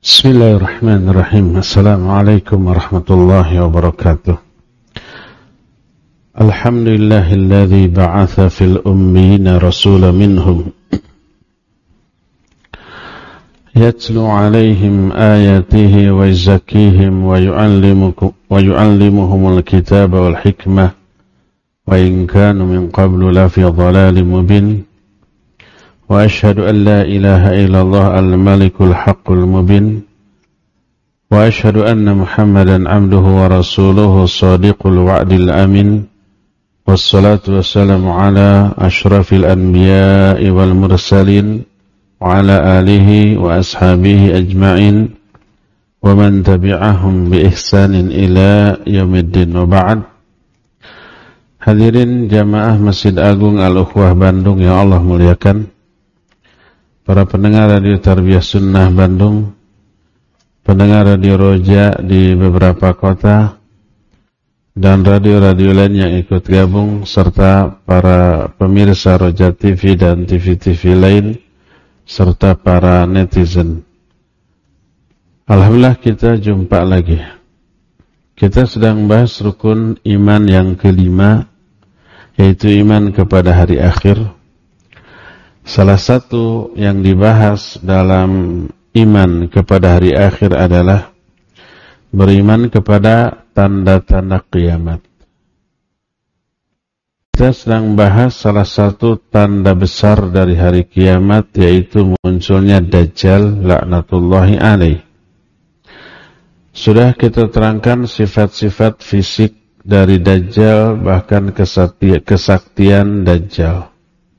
Bismillahirrahmanirrahim. Assalamualaikum warahmatullahi wabarakatuh. Alhamdulillahilladzi ba'atha fil ummiyina rasulan minhum yatlu 'alaihim ayatihi wa yuzakkihim wa yu'allimuhumul kitaba wal hikmah wa in kanu min qablu lafi dhalalin mubin. وأشهد أن لا إله إلا الله الملك الحق المبين وأشهد أن محمدا عبده ورسوله الصادق الوعد الأمين والصلاة والسلام على أشرف الأنبياء والمرسلين وعلى آله وأصحابه أجمعين ومن تبعهم بإحسان إلى يوم الدين وبعد. Hadirin jamaah Masjid Agung Al-Ukhwah Bandung yang Allah muliakan, para pendengar Radio Tarbiyah Sunnah Bandung, pendengar Radio Roja di beberapa kota, dan radio-radio lain yang ikut gabung, serta para pemirsa Roja TV dan TV-TV lain, serta para netizen. Alhamdulillah kita jumpa lagi. Kita sedang bahas rukun iman yang kelima, yaitu iman kepada hari akhir. Salah satu yang dibahas dalam iman kepada hari akhir adalah beriman kepada tanda-tanda kiamat. Kita sedang bahas salah satu tanda besar dari hari kiamat, yaitu munculnya Dajjal laknatullahi alaih. Sudah kita terangkan sifat-sifat fisik dari Dajjal, bahkan kesaktian Dajjal.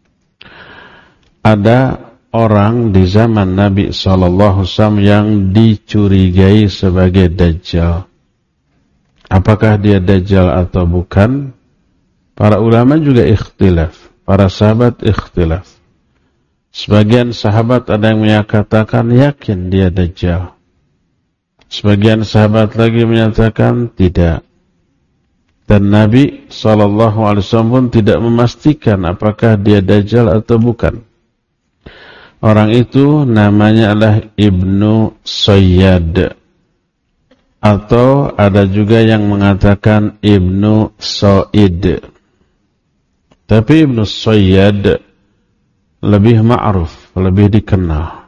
Ada orang di zaman Nabi SAW yang dicurigai sebagai Dajjal. Apakah dia Dajjal atau bukan? Para ulama juga ikhtilaf, para sahabat ikhtilaf. Sebagian sahabat ada yang menyatakan yakin dia Dajjal. Sebagian sahabat lagi menyatakan tidak. Dan Nabi SAW pun tidak memastikan apakah dia Dajjal atau bukan. Orang itu namanya adalah Ibnu Sayyad, atau ada juga yang mengatakan Ibnu Sa'id. Tapi Ibnu Sayyad lebih ma'ruf, lebih dikenal.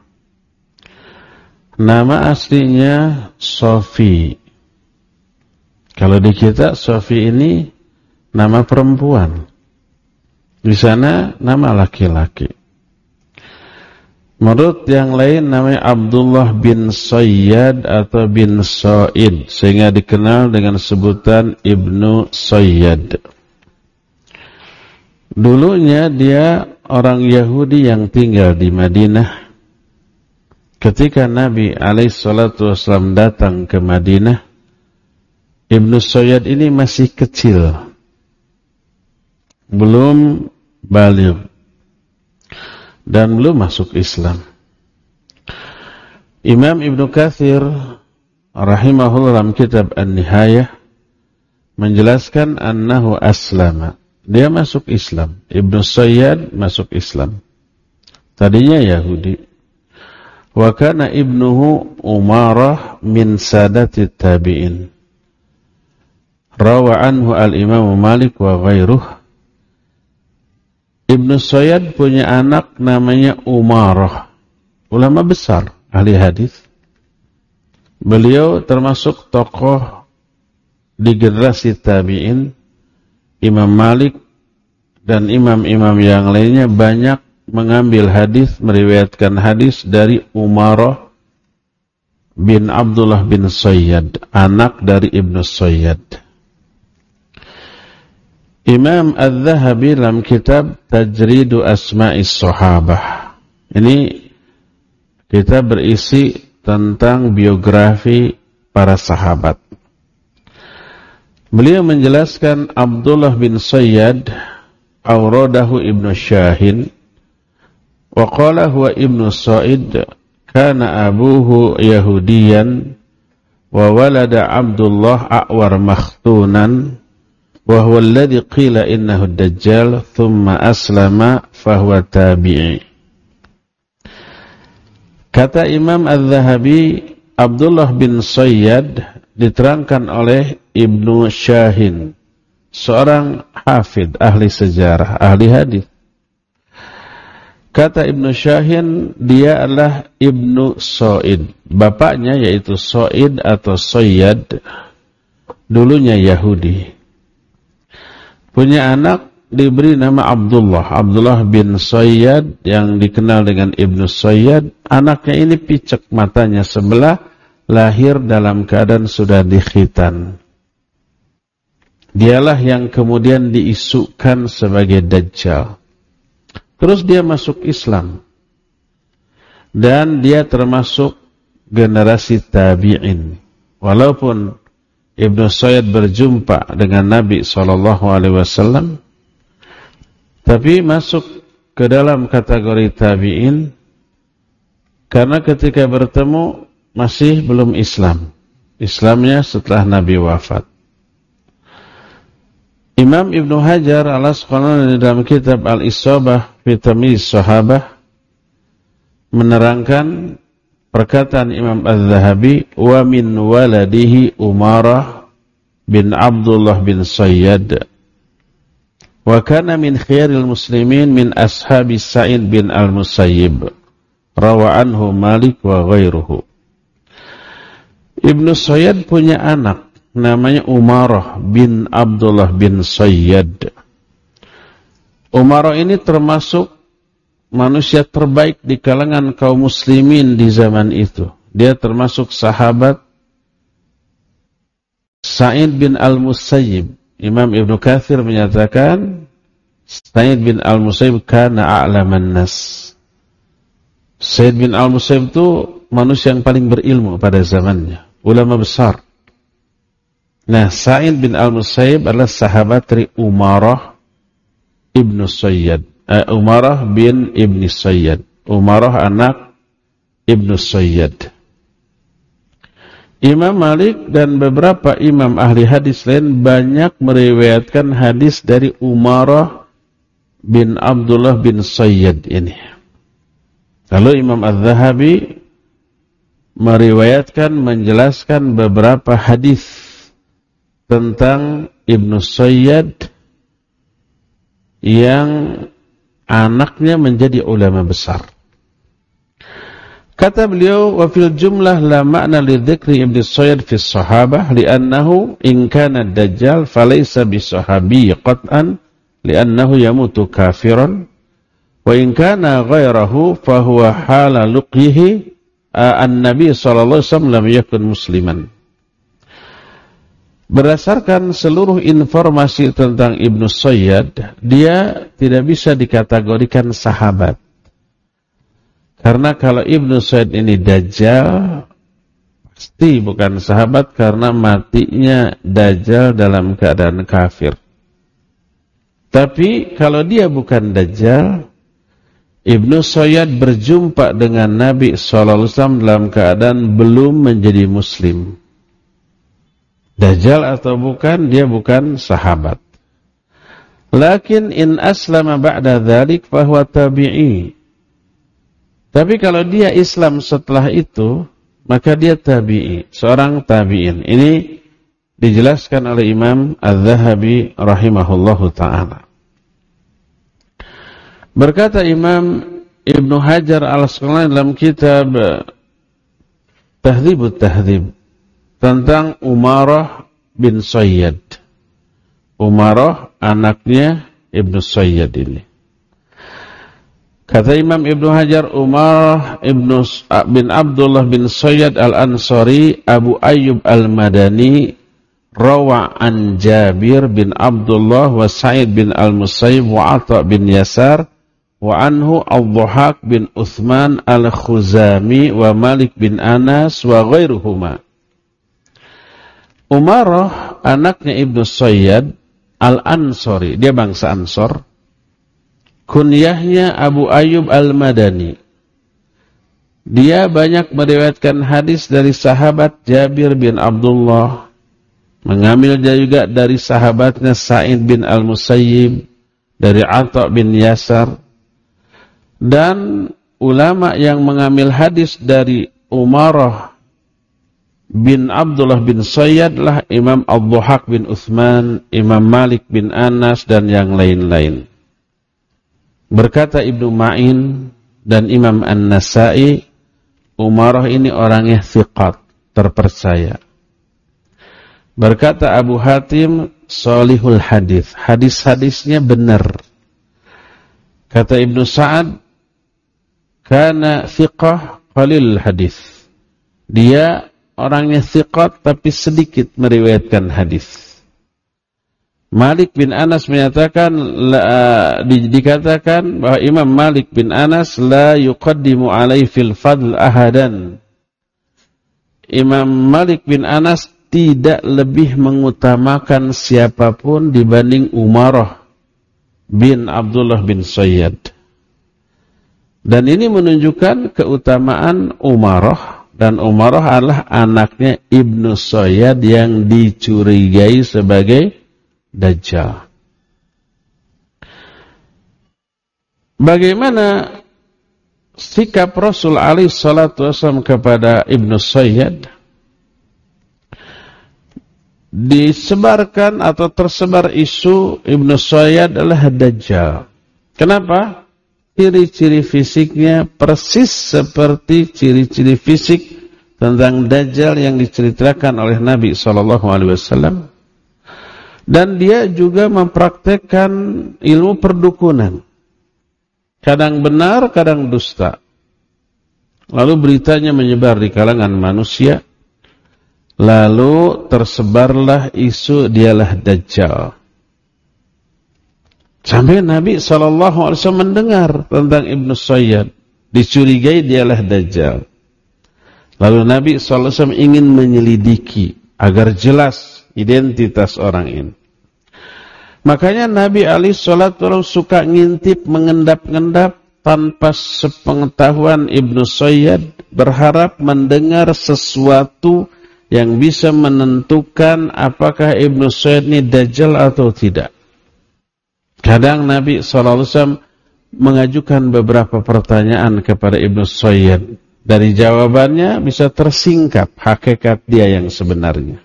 Nama aslinya Sofi. Kalau di kita Sofi ini nama perempuan. Di sana nama laki-laki. Menurut yang lain namanya Abdullah bin Sayyad atau bin Sa'id, sehingga dikenal dengan sebutan Ibnu Sayyad. Dulunya dia orang Yahudi yang tinggal di Madinah. Ketika Nabi SAW datang ke Madinah, Ibnu Sayyad ini masih kecil, belum baligh, dan belum masuk Islam. Imam Ibnu Katsir rahimahullah dalam kitab An-Nihayah menjelaskan annahu aslama. Dia masuk Islam. Ibnu Sayyad masuk Islam. Tadinya Yahudi. Wa kana ibnuhu Umarah min sadati tabi'in. Rawa anhu al-Imam Malik wa ghairuh. Ibnu Sayyad punya anak namanya Umarah, ulama besar, ahli hadis. Beliau termasuk tokoh di generasi tabi'in. Imam Malik dan imam-imam yang lainnya banyak mengambil hadis, meriwayatkan hadis dari Umarah bin Abdullah bin Sayyad, anak dari Ibnu Sayyad. Imam Al-Zahabi dalam kitab Tajridu Asma'is Sahabah. Ini kitab berisi tentang biografi para sahabat. Beliau menjelaskan Abdullah bin Sayyad awradahu Ibnu Syahin wa qala huwa Ibnu Sa'id kana abuhu Yahudiyan wa walada Abdullah a'war makhtunan وهو الذي قيل إنه الدجال ثم أسلم فهو تابعي. Kata Imam Al-Zahabi, Abdullah bin Sayyad diterangkan oleh Ibnu Syahin, seorang hafidh, ahli sejarah, ahli hadis. Kata Ibnu Syahin, dia adalah Ibnu Sa'id. Bapaknya yaitu Sa'id atau Sayyad, dulunya Yahudi. Punya anak diberi nama Abdullah, Abdullah bin Sayyad yang dikenal dengan Ibnu Sayyad. Anaknya ini picek matanya sebelah, lahir dalam keadaan sudah dikhitan. Dialah yang kemudian diisukan sebagai Dajjal. Terus dia masuk Islam. Dan dia termasuk generasi tabi'in. Walaupun Ibnu Sayyad berjumpa dengan Nabi SAW, tapi masuk ke dalam kategori tabi'in karena ketika bertemu masih belum Islam. Islamnya setelah Nabi wafat. Imam Ibnu Hajar al-Asqalani dalam kitab Al-Isabah fi Tamyiz Sahabah menerangkan perkataan Imam Az-Zahabi, wa min waladihi Umarah bin Abdullah bin Sayyad wa kana min khiyaril muslimin min ashabi Sa'id bin al-Musayyib rawa anhu Malik wa ghairuhu. Ibnu Sayyad punya anak namanya Umarah bin Abdullah bin Sayyad. Umarah ini termasuk manusia terbaik di kalangan kaum muslimin di zaman itu. Dia termasuk sahabat Sa'id bin al-Musayyib. Imam Ibnu Katsir menyatakan Sa'id bin al-Musayyib kana a'laman nas. Sa'id bin al-Musayyib itu manusia yang paling berilmu pada zamannya, ulama besar. Nah, Sa'id bin al-Musayyib adalah sahabat dari Umarah ibnu Sayyad. Umarah bin Ibni Sayyad. Umarah anak Ibnu Sayyad. Imam Malik dan beberapa imam ahli hadis lain banyak meriwayatkan hadis dari Umarah bin Abdullah bin Sayyad ini. Lalu Imam Az-Zahabi meriwayatkan, menjelaskan beberapa hadis tentang Ibnu Sayyad yang anaknya menjadi ulama besar. Kata beliau, wa fil jumlah la ma'na li dzikri Ibnu Sayyad fi sahabah li'annahu in kana dajjal falaysa bi sahabi qat'an li'annahu yamutu kafiran wa in kana ghairahu fa huwa hala luqihi an-nabi sallallahu alaihi wasallam lam yakun musliman. Berdasarkan seluruh informasi tentang Ibnu Sayyad, dia tidak bisa dikategorikan sahabat. Karena kalau Ibnu Sayyad ini Dajjal, pasti bukan sahabat karena matinya Dajjal dalam keadaan kafir. Tapi kalau dia bukan Dajjal, Ibnu Sayyad berjumpa dengan Nabi SAW dalam keadaan belum menjadi Muslim. Dajjal atau bukan, dia bukan sahabat. Lakin in aslama ba'da dzalik fahuwa tabi'i. Tapi kalau dia Islam setelah itu, maka dia tabi'i, seorang tabi'in. Ini dijelaskan oleh Imam Az-Zahabi rahimahullahu ta'ala. Berkata Imam Ibnu Hajar al-Asqalani dalam kitab Tahdzibut Tahdzib tentang Umarah bin Sayyad. Umarah anaknya Ibnu Sayyad ini. Kata Imam Ibnu Hajar, Umarah bin Abdullah bin Sayyad al-Ansari Abu Ayyub al-Madani rawa an Jabir bin Abdullah wa Sa'id bin al-Musayyib wa Atha bin Yasar wa anhu Al-Dhahak bin Uthman al-Khuzami wa Malik bin Anas wa ghairuhuma. Umarah anaknya Ibnu Sayyad al-Ansari, dia bangsa Ansor. Kunyahnya Abu Ayyub al-Madani. Dia banyak meriwayatkan hadis dari sahabat Jabir bin Abdullah. Mengambil dia juga dari sahabatnya Sa'id bin al-Musayyib, dari Atha bin Yasar. Dan ulama yang mengambil hadis dari Umarah bin Abdullah bin Sayyad lah Imam Ad-Dhahhak bin Utsman, Imam Malik bin Anas, dan yang lain-lain. Berkata Ibnu Ma'in dan Imam An-Nasa'i, Umarah ini orangnya thiqat, terpercaya. Berkata Abu Hatim, Salihul hadis, hadis-hadisnya benar. Kata Ibnu Sa'ad, kana thiqah qalil hadis. Dia orangnya thiqat tapi sedikit meriwayatkan hadis. Malik bin Anas menyatakan, dikatakan bahwa Imam Malik bin Anas la yuqaddimu alaihi fil fadl ahadan. Imam Malik bin Anas tidak lebih mengutamakan siapapun dibanding Umarah bin Abdullah bin Sayyad. Dan ini menunjukkan keutamaan Umarah, dan Umarah adalah anaknya Ibnu Sayyad yang dicurigai sebagai Dajjal. Bagaimana sikap Rasul alaihi salatu wasallam kepada Ibnu Sayyad? Disebarkan atau tersebar isu Ibnu Sayyad adalah Dajjal. Kenapa? Ciri-ciri fisiknya persis seperti ciri-ciri fisik tentang Dajjal yang diceritakan oleh Nabi SAW. Dan dia juga mempraktekkan ilmu perdukunan. Kadang benar, kadang dusta. Lalu beritanya menyebar di kalangan manusia. Lalu tersebarlah isu dialah Dajjal. Sampai Nabi SAW mendengar tentang Ibnu Sayyad, dicurigai dialah Dajjal. Lalu Nabi SAW ingin menyelidiki agar jelas identitas orang ini. Makanya Nabi SAW suka ngintip, mengendap-endap tanpa sepengetahuan Ibnu Sayyad, berharap mendengar sesuatu yang bisa menentukan apakah Ibnu Sayyad ini Dajjal atau tidak. Kadang Nabi SAW mengajukan beberapa pertanyaan kepada Ibnu Sayyad. Dari jawabannya bisa tersingkap hakikat dia yang sebenarnya.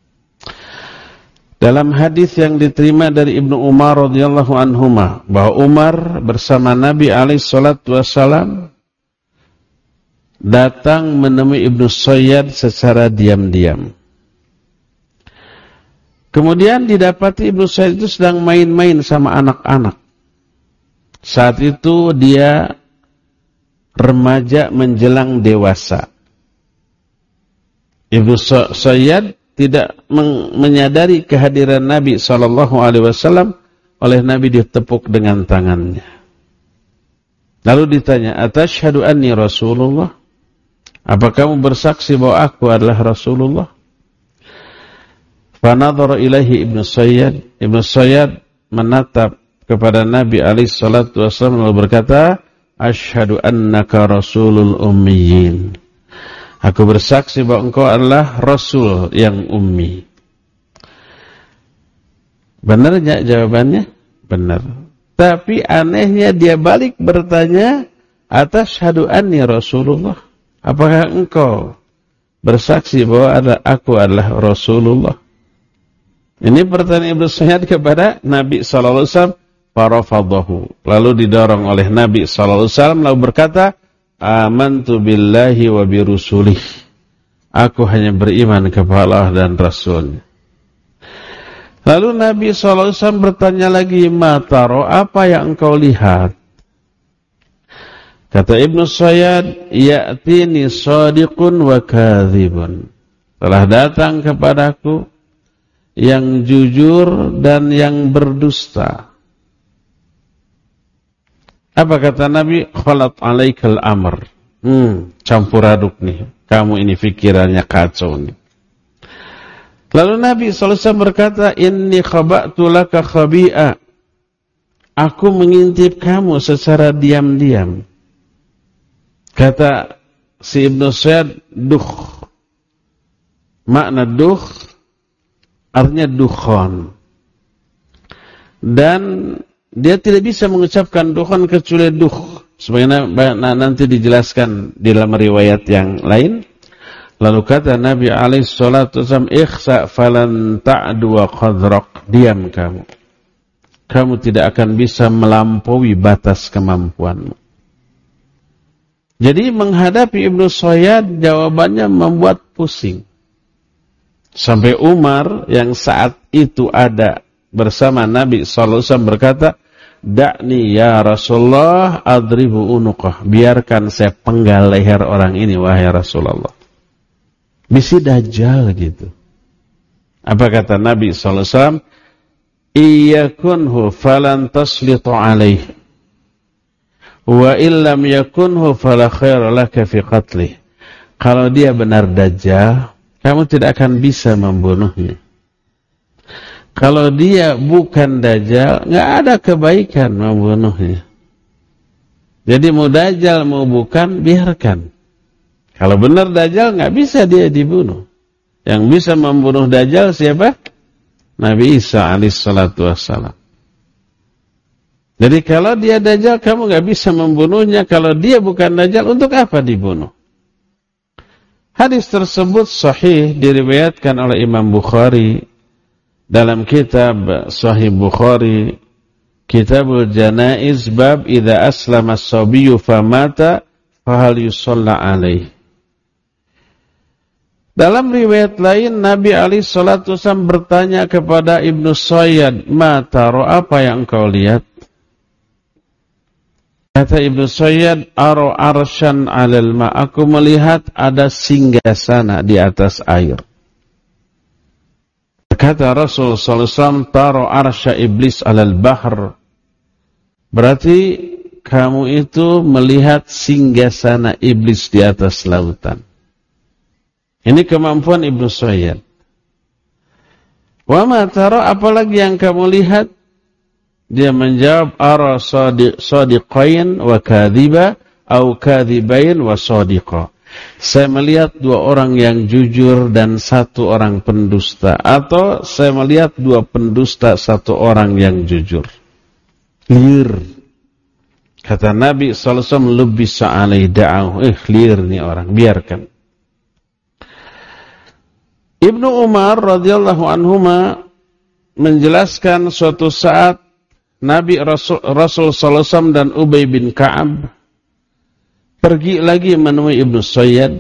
Dalam hadis yang diterima dari Ibnu Umar radhiyallahu anhuma, bahwa Umar bersama Nabi alaihi salatu wasallam datang menemui Ibnu Sayyad secara diam-diam. Kemudian didapati Ibnu Sayyad itu sedang main-main sama anak-anak. Saat itu dia remaja menjelang dewasa. Ibnu Sayyad tidak menyadari kehadiran Nabi SAW. Oleh Nabi ditepuk dengan tangannya. Lalu ditanya, "Atashhadu anni Rasulullah?" Apa kamu bersaksi bahwa aku adalah Rasulullah? Fanadhara ilaihi Ibnu Sayyad. Ibnu Sayyad menatap kepada Nabi alaihi salatu wasallam lalu berkata, "Asyhadu annaka rasulul ummiyin." Aku bersaksi bahwa engkau adalah Rasul yang ummi. Benar enggak jawabannya? Benar. Tapi anehnya dia balik bertanya, "Atashhadu anni Rasulullah?" Apakah engkau bersaksi bahwa aku adalah Rasulullah? Ini pertanyaan Ibnu Sayyad kepada Nabi SAW. Farafadahu. Lalu didorong oleh Nabi SAW lalu berkata, "Amantu billahi wa birusulih." Aku hanya beriman kepada Allah dan Rasulnya. Lalu Nabi SAW bertanya lagi, "Mataro, apa yang engkau lihat?" Kata Ibnu Sayyad, "Ya'tini shadiqun wa kadhibun." Telah datang kepadaku yang jujur dan yang berdusta. Apa kata Nabi? "Khalat alaikal amr." Campur aduk nih. Kamu ini pikirannya kacau nih. Lalu Nabi SAW berkata, "Inni khaba'tu laka khabi'a." Aku mengintip kamu secara diam-diam. Kata si Ibnu Sayyad, "Duh." Makna duh artinya dukhon. Dan dia tidak bisa mengucapkan dukhon kecuali duh. Sebagaimana nanti dijelaskan di dalam riwayat yang lain. Lalu kata Nabi alaihi salatu wasallam, ikhsa falan ta'du wa qadrak. Diam kamu. Kamu tidak akan bisa melampaui batas kemampuanmu. Jadi menghadapi Ibnu Sayyad jawabannya membuat pusing. Sampai Umar yang saat itu ada bersama Nabi sallallahu alaihi wasallam berkata, "Da'ni ya Rasulullah adribu unuqah." Biarkan saya penggal leher orang ini wahai Rasulullah. Bisi dajjal gitu. Apa kata Nabi sallallahu alaihi wasallam? Iyakunhu falan taslitu alaihi. Wa illam yakunhu fala khaira laka fi qatlih. Kalau dia benar dajjal, kamu tidak akan bisa membunuhnya. Kalau dia bukan dajjal, enggak ada kebaikan membunuhnya. Jadi mau dajjal mau bukan, biarkan. Kalau benar dajjal enggak bisa dia dibunuh. Yang bisa membunuh dajjal siapa? Nabi Isa alaihissalatu wassalam. Jadi kalau dia dajjal kamu enggak bisa membunuhnya. Kalau dia bukan dajjal, untuk apa dibunuh? Hadis tersebut sahih diriwayatkan oleh Imam Bukhari dalam kitab Sahih Bukhari, Kitabul Janaiz, bab idza aslama as-sabiyyu famata fahal yusalla alaihi. Dalam riwayat lain Nabi alaihi salatu wasallam bertanya kepada Ibnu Sayyad, "Ma taro, apa yang engkau lihat?" Kata Ibnu Sayyad, "Aro arsyan 'alal ma." Aku melihat ada singgasana di atas air. Kata Rasul sallallahu alaihi wasallam, "Taro arsya iblis 'alal bahr." Berarti kamu itu melihat singgasana iblis di atas lautan. Ini kemampuan Ibnu Sayyad. Wa ma taro, apalagi yang kamu lihat? Dia menjawab, ara sadiqain wa kadhiba au kadhibain wa sadiqa. Saya melihat dua orang yang jujur dan satu orang pendusta, atau saya melihat dua pendusta satu orang yang jujur. Clear. Kata Nabi sallallahu alaihi wasallam, lubisa alai da'ahu. Clear nih orang, biarkan. Ibnu Umar radhiyallahu anhuma menjelaskan suatu saat Nabi Rasul sallallahu alaihi wasallam dan Ubay bin Ka'ab pergi lagi menemui Ibnu Sayyad.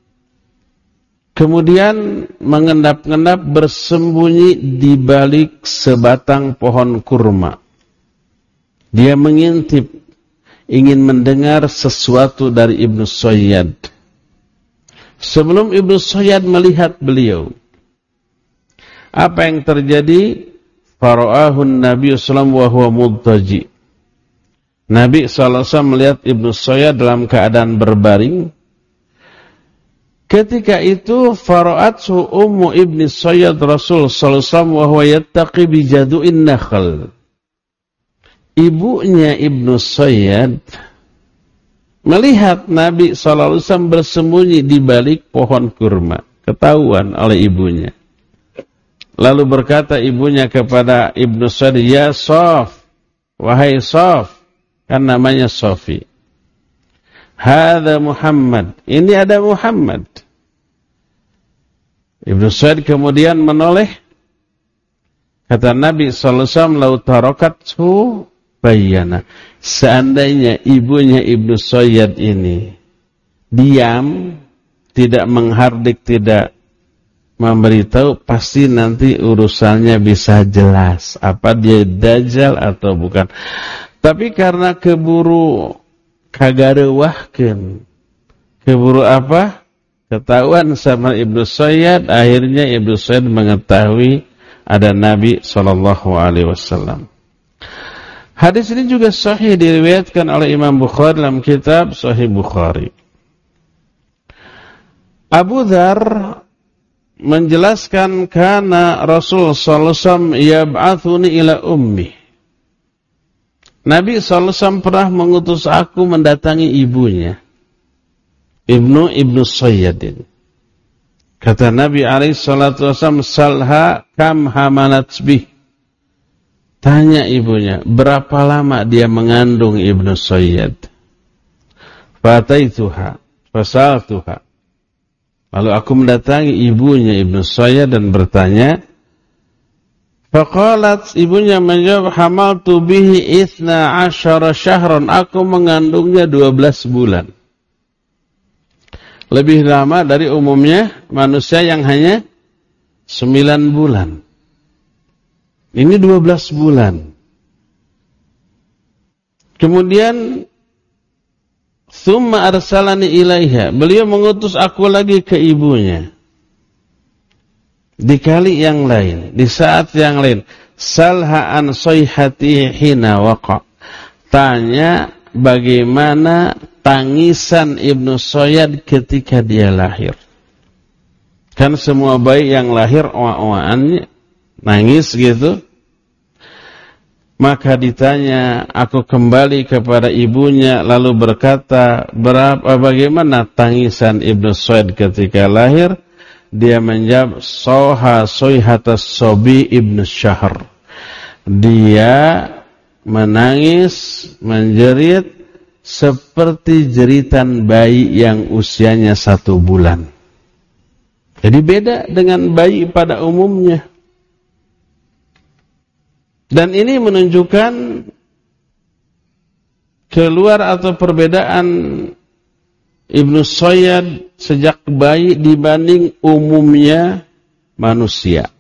Kemudian mengendap-endap bersembunyi di balik sebatang pohon kurma. Dia mengintip, ingin mendengar sesuatu dari Ibnu Sayyad. Sebelum Ibnu Sayyad melihat beliau, apa yang terjadi? Fara'ahun Nabi sallallahu alaihi wasallam wa huwa mudtaji. Nabi sallallahu alaihi wasallam melihat Ibnu Sayyad dalam keadaan berbaring. Ketika itu fara'athu ummu Ibnu Sayyad Rasul sallallahu alaihi wasallam wa huwa yattaqi bi jadu'in nakhl. Ibunya Ibnu Sayyad melihat Nabi sallallahu alaihi wasallam bersembunyi di balik pohon kurma, ketahuan oleh ibunya. Lalu berkata ibunya kepada Ibnu Sayyad, "Ya Saf, wahai Saf," kan namanya Safi. "Hadza Muhammad, ini ada Muhammad." Ibnu Sayyad kemudian menoleh. Kata Nabi sallallahu alaihi wasallam, "Lau tarakathu bayyana." Seandainya ibunya Ibnu Sayyad ini diam, tidak menghardik, tidak memberitahu, pasti nanti urusannya bisa jelas apa dia dajjal atau bukan. Tapi karena keburu kagarewahkeun, keburu apa? Ketahuan sama Ibnu Sayyad, akhirnya Ibnu Sayyad mengetahui ada Nabi sallallahu alaihi wasallam. Hadis ini juga sahih diriwayatkan oleh Imam Bukhari dalam kitab Sahih Bukhari. Abu Dzar menjelaskan, karena Rasul sallallahu alaihi wasallam yab'atsuni ila ummi. Nabi sallallahu alaihi wasallam pernah mengutus aku mendatangi ibunya, Ibnu Sayyad. Kata Nabi alaihi salatu wasallam, salha kam hamalat bih. Tanya ibunya, berapa lama dia mengandung Ibnu Sayyad? Fataituha, fasaltuha. Lalu aku mendatangi ibunya Ibnu Sayyad dan bertanya. Faqalat, ibunya menjawab, hamaltu bihi 12 syahran, aku mengandungnya 12 bulan. Lebih lama dari umumnya manusia yang hanya 9 bulan. Ini 12 bulan. Kemudian tsumma arsalani ilaiha, beliau mengutus aku lagi ke ibunya. Di kali yang lain, di saat yang lain, salha an sayhati hina waqa. Tanya bagaimana tangisan Ibnu Sayyad ketika dia lahir. Kan semua bayi yang lahir oa-oaan nangis gitu. Maka ditanya, aku kembali kepada ibunya lalu berkata, bagaimana tangisan Ibnu Sayyad ketika lahir? Dia menjawab, soha soyhatas sobi ibnu syahr. Dia menangis, menjerit seperti jeritan bayi yang usianya 1 bulan. Jadi beda dengan bayi pada umumnya. Dan ini menunjukkan keluar atau perbedaan Ibnu Sayyad sejak bayi dibanding umumnya manusia.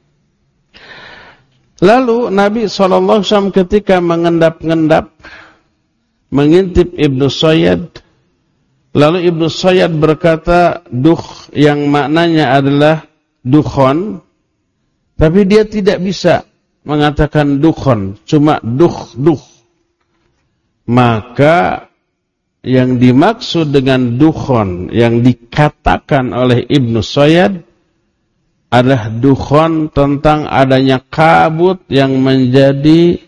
Lalu Nabi SAW ketika mengendap-ngendap, mengintip Ibnu Sayyad, lalu Ibnu Sayyad berkata, duh, yang maknanya adalah dukhon, tapi dia tidak bisa mengatakan dukhon, cuma duh. Maka yang dimaksud dengan dukhon yang dikatakan oleh Ibnu Sayyad adalah dukhon tentang adanya kabut yang menjadi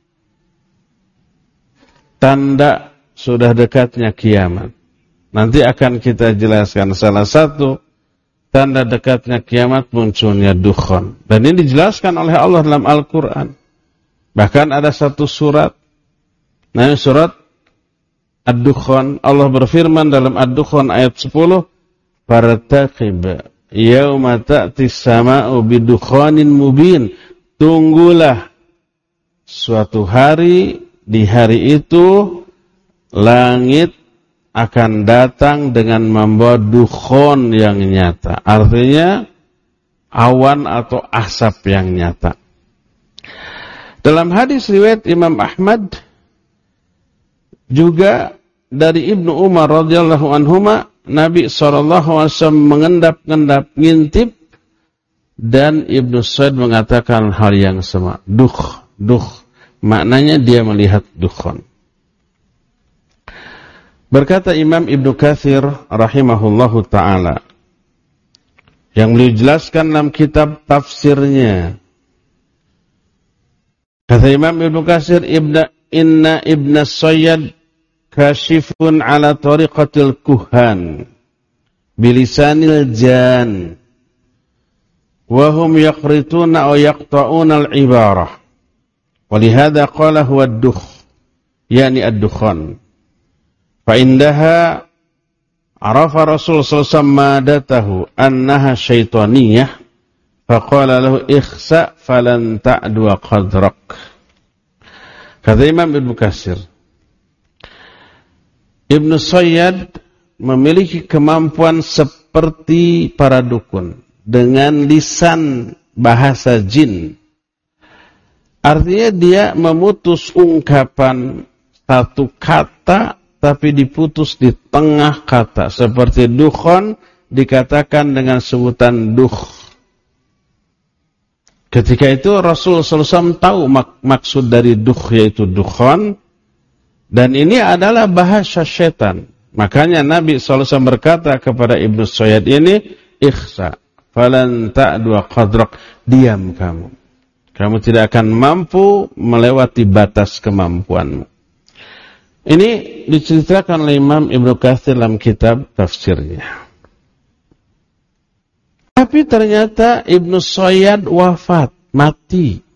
tanda sudah dekatnya kiamat. Nanti akan kita jelaskan salah satu tanda dekatnya kiamat munculnya dukhon. Dan ini dijelaskan oleh Allah dalam Al-Quran. Bahkan ada satu surat, namanya surat Ad-Dukhan. Allah berfirman dalam Ad-Dukhan ayat 10, "Fartaqib yauma ta'tis sama'u bidukhanin mubin." Tunggulah suatu hari, di hari itu langit akan datang dengan membawa dukhon yang nyata. Artinya awan atau asap yang nyata. Dalam hadis riwayat Imam Ahmad juga dari Ibnu Umar radhiyallahu anhuma, Nabi SAW mengendap-endap, ngintip, dan Ibnu Sayyad mengatakan hal yang sama. Duh. Maknanya dia melihat dukhon. Berkata Imam Ibnu Katsir rahimahullahu ta'ala, yang beliau jelaskan dalam kitab tafsirnya. Kata Imam Ibnu Katsir, inna Ibnu Sayyad kashifun ala tariqatil kuhan bilisanil jan wa hum yaqrituna aw yaqta'una al-ibarah wa lihadha qala huwa ad-dukh, yani ad-dukhan. Fa indaha arafa Rasul sallallahu alaihi wasallam madatahu annaha syaitaniyah faqala lahu ikhsa falan ta'du qadrak. Kata Imam Ibnu Katsir, Ibnu Sayyad memiliki kemampuan seperti para dukun dengan lisan bahasa jin. Artinya dia memutus ungkapan satu kata tapi diputus di tengah kata. Seperti dukhon dikatakan dengan sebutan duh. Ketika itu Rasul SAW tahu maksud dari duh, yaitu dukhon. Dan ini adalah bahasa syaitan. Makanya Nabi SAW berkata kepada Ibnu Sayyad ini, ikhsa, falan ta'du qadrak, diam kamu. Kamu tidak akan mampu melewati batas kemampuanmu. Ini diceritakan oleh Imam Ibnu Katsir dalam kitab tafsirnya. Tapi ternyata Ibnu Sayyad wafat, mati.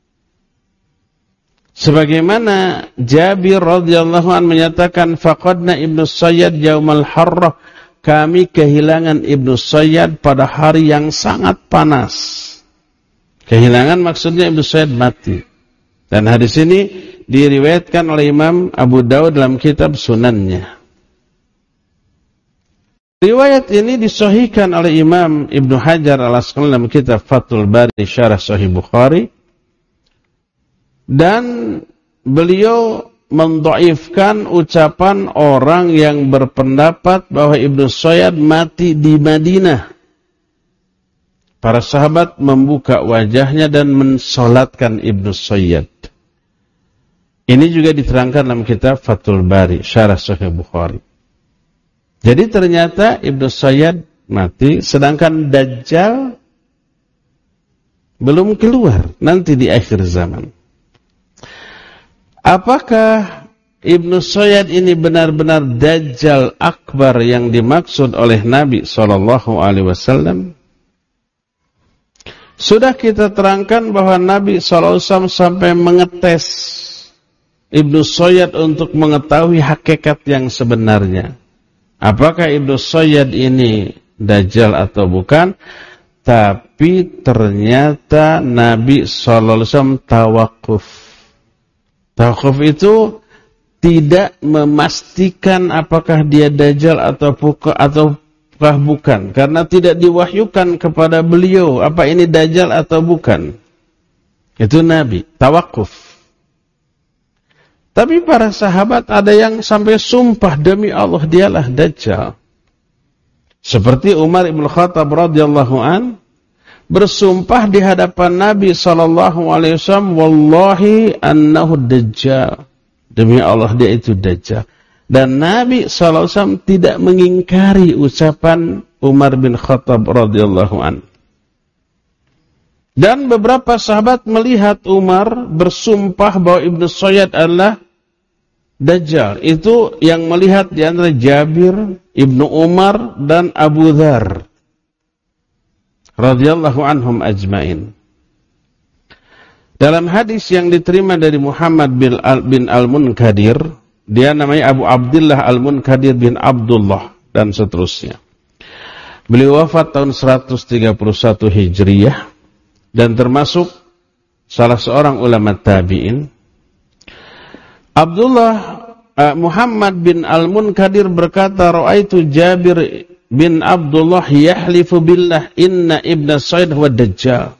Sebagaimana Jabir radhiyallahu anhu menyatakan, faqadna Ibnu Sayyad yaumal harrah kami kehilangan Ibnu Sayyad pada hari yang sangat panas. Kehilangan maksudnya Ibnu Sayyad mati. Dan hadis ini diriwayatkan oleh Imam Abu Dawud dalam kitab Sunannya. Riwayat ini disahihkan oleh Imam Ibnu Hajar Al-Asqalani dalam kitab Fathul Bari Syarah Sahih Bukhari, dan beliau mendhaifkan ucapan orang yang berpendapat bahwa Ibnu Sayyad mati di Madinah. Para sahabat membuka wajahnya dan mensolatkan Ibnu Sayyad. Ini juga diterangkan dalam kitab Fathul Bari Syarah Sahih Bukhari. Jadi ternyata Ibnu Sayyad mati, sedangkan Dajjal belum keluar nanti di akhir zaman. Apakah Ibnu Sayyad ini benar-benar Dajjal Akbar yang dimaksud oleh Nabi SAW? Sudah kita terangkan bahwa Nabi SAW sampai mengetes Ibnu Sayyad untuk mengetahui hakikat yang sebenarnya. Apakah Ibnu Sayyad ini Dajjal atau bukan? Tapi ternyata Nabi SAW tawakuf. Tawakuf itu tidak memastikan apakah dia Dajjal ataukah bukan. Karena tidak diwahyukan kepada beliau apa ini Dajjal atau bukan. Itu Nabi, tawakuf. Tapi para sahabat ada yang sampai sumpah demi Allah dialah Dajjal. Seperti Umar ibn Khattab radhiyallahu an bersumpah di hadapan Nabi SAW, wallahi annahu Dajjal. Demi Allah dia itu Dajjal. Dan Nabi SAW tidak mengingkari ucapan Umar bin Khattab radhiyallahu an. Dan beberapa sahabat melihat Umar bersumpah bahwa Ibnu Sayyad adalah Dajjal. Itu yang melihat di antara Jabir, Ibnu Umar, dan Abu Dzar radhiyallahu anhum ajmain. Dalam hadis yang diterima dari Muhammad bin Al-Munkadir, dia namanya Abu Abdullah Al-Munkadir bin Abdullah, dan seterusnya. Beliau wafat tahun 131 Hijriyah, dan termasuk salah seorang ulama tabi'in. Muhammad bin Al-Munkadir berkata, Ra'aitu Jabir bin Abdullah yahlifu billah inna ibna Sayyid huwa Dajjal.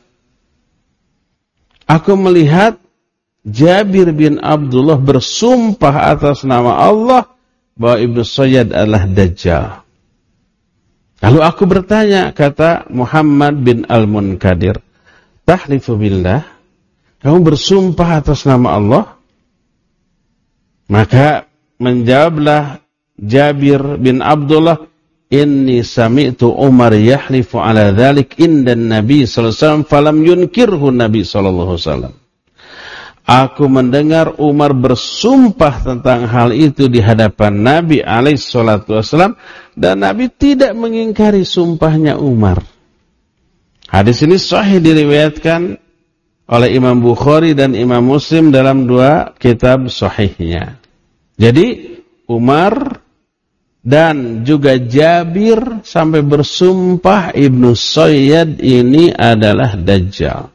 Aku melihat Jabir bin Abdullah bersumpah atas nama Allah bahwa Ibnu Sayyid adalah Dajjal. Lalu aku bertanya, kata Muhammad bin Al-Munkadir, tahlifu billah, kamu bersumpah atas nama Allah? Maka menjawablah Jabir bin Abdullah, inni sami'tu Umar yahlifu ala dhalik indan Nabi sallallahu alaihi wasallam falam yunkirhu Nabi sallallahu alaihi wasallam. Aku mendengar Umar bersumpah tentang hal itu di hadapan Nabi alaihi salatu wasallam, dan Nabi tidak mengingkari sumpahnya Umar. Hadis ini sahih diriwayatkan oleh Imam Bukhari dan Imam Muslim dalam dua kitab sahihnya. Jadi Umar dan juga Jabir sampai bersumpah Ibnu Sayyid ini adalah Dajjal.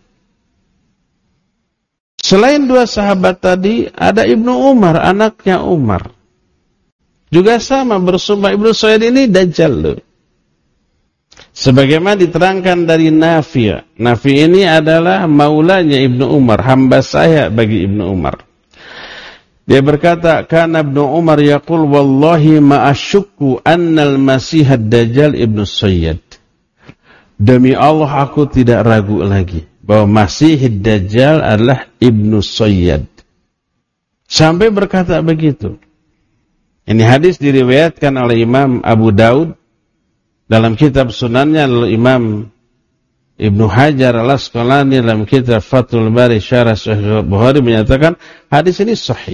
Selain dua sahabat tadi, ada Ibnu Umar, anaknya Umar. Juga sama bersumpah Ibnu Sayyid ini Dajjal loh. Sebagaimana diterangkan dari Nafi'. Nafi' ini adalah maulanya Ibnu Umar, hamba saya bagi Ibnu Umar. Dia berkata, kana Ibnu Umar yaqul wallahi ma asyukku annal masih ad-dajjal Ibnu Sayyid. Demi Allah aku tidak ragu lagi bahwa Masih ad-Dajjal adalah Ibnu Sayyid. Sampai berkata begitu. Ini hadis diriwayatkan oleh Imam Abu Dawud dalam kitab Sunannya, lalu Imam Ibnu Hajar Al-Asqalani dalam kitab Fathul Bari Syarah Sahih Bukhari menyatakan hadis ini sahih.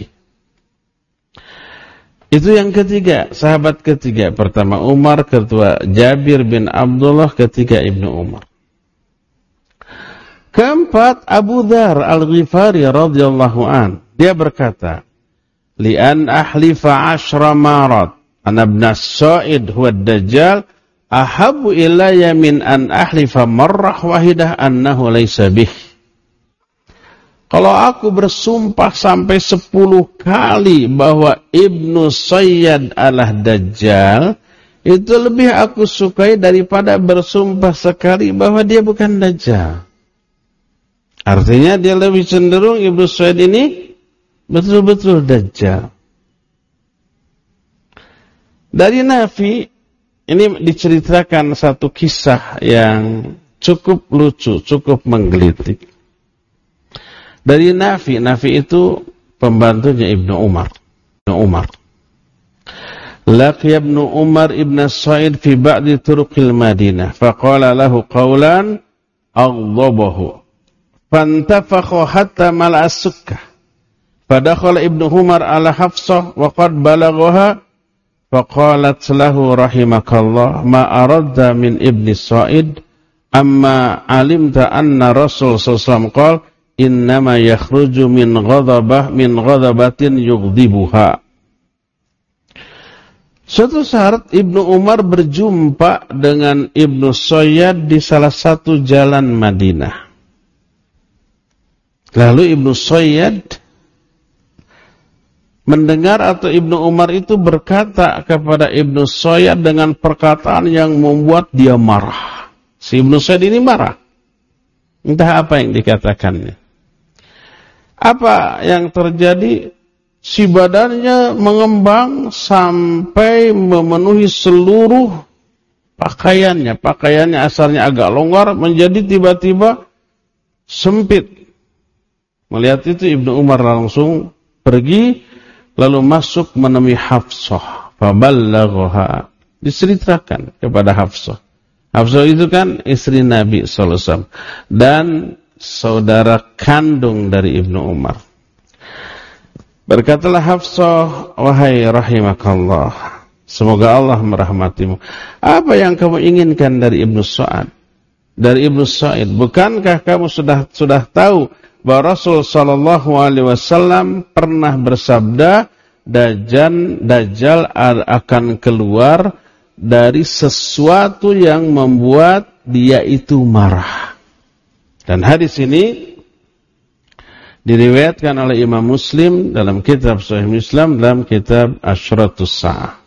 Itu yang ketiga, sahabat ketiga. Pertama Umar, kedua Jabir bin Abdullah, ketiga Ibnu Umar. Keempat Abu Dzar Al-Ghifari radhiyallahu an. Dia berkata, "Li'an ahlifa 10 marat." Ana ibnas Sa'id huwa ad-dajjal ahabbu ilayya min an ahlifa marrah wahidah annahu laysa bih. Kalau aku bersumpah sampai 10 kali bahwa Ibnu Sayyad adalah Dajjal, itu lebih aku sukai daripada bersumpah sekali bahwa dia bukan Dajjal. Artinya dia lebih cenderung Ibnu Sayyad ini betul-betul Dajjal. Dari Nafi, ini diceritakan satu kisah yang cukup lucu, cukup menggelitik. Dari Nafi itu pembantunya Ibnu Umar. Laqiya Ibnu Umar Ibn Sa'id fi ba'di turuqil Madinah, faqala lahu qawlan aghdabahu. Fantafakha hatta mala'a sukkah. Fadakhala Ibnu Umar ala Hafsah wa qad balaghaha, faqalat lahu rahimakallah ma aradda min Ibni Sa'id amma alimta anna Rasul sallallahu alaihi wasallam qala innama yakhruju min ghadabatin yughdibuha. Suatu saat Ibnu Umar berjumpa dengan Ibnu Sayyad di salah satu jalan Madinah. Lalu Ibnu Sayyad mendengar atau Ibnu Umar itu berkata kepada Ibnu Sayyad dengan perkataan yang membuat dia marah. Si Ibnu Sayyad ini marah. Entah apa yang dikatakannya. Apa yang terjadi? Si badannya mengembang sampai memenuhi seluruh pakaiannya. Pakaiannya asalnya agak longgar menjadi tiba-tiba sempit. Melihat itu Ibnu Umar langsung pergi lalu masuk menemui Hafsah. Faballaghaha. Diceritakan kepada Hafsah. Hafsah itu kan istri Nabi sallallahu alaihi wasallam dan saudara kandung dari Ibnu Umar. Berkatalah Hafsah, wahai rahimakallah, semoga Allah merahmatimu. Apa yang kamu inginkan dari Ibnu Sa'ad? Dari Ibnu Sa'id, bukankah kamu sudah tahu bahwa Rasul sallallahu alaihi wasallam pernah bersabda, Dajjal akan keluar dari sesuatu yang membuat dia itu marah. Dan hadis ini diriwayatkan oleh Imam Muslim dalam kitab Sahih Muslim dalam kitab Asyratus Sa'ah.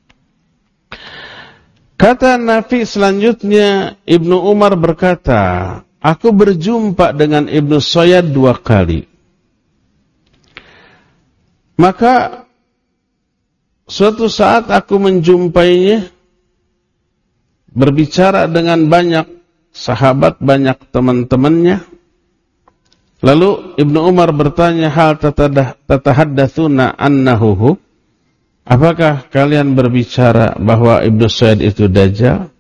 Kata Nafi selanjutnya, Ibnu Umar berkata, aku berjumpa dengan Ibnu Sayyad 2 kali. Maka suatu saat aku menjumpainya berbicara dengan banyak sahabat, banyak teman-temannya. Lalu Ibnu Umar bertanya, hal tatahaddatsuna annahu? Apakah kalian berbicara bahwa Ibnu Sayyad itu Dajjal?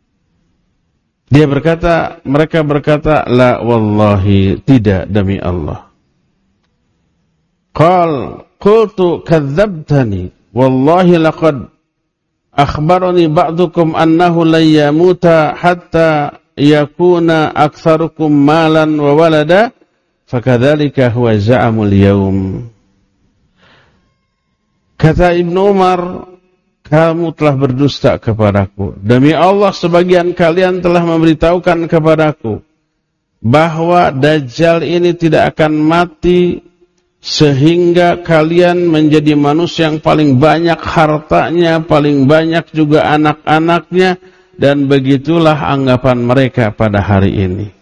Mereka berkata, la wallahi, tidak demi Allah. Qultu kadzabtani, wallahi laqad akhbarani ba'dukum annahu la yamuta hatta yakuna aktsarukum malan wa walada, fakadzalika huwa za'amul yaum. Kata Ibnu Umar, kamu telah berdusta kepadaku. Demi Allah, sebagian kalian telah memberitahukan kepadaku bahwa Dajjal ini tidak akan mati sehingga kalian menjadi manusia yang paling banyak hartanya, paling banyak juga anak-anaknya. Dan begitulah anggapan mereka pada hari ini.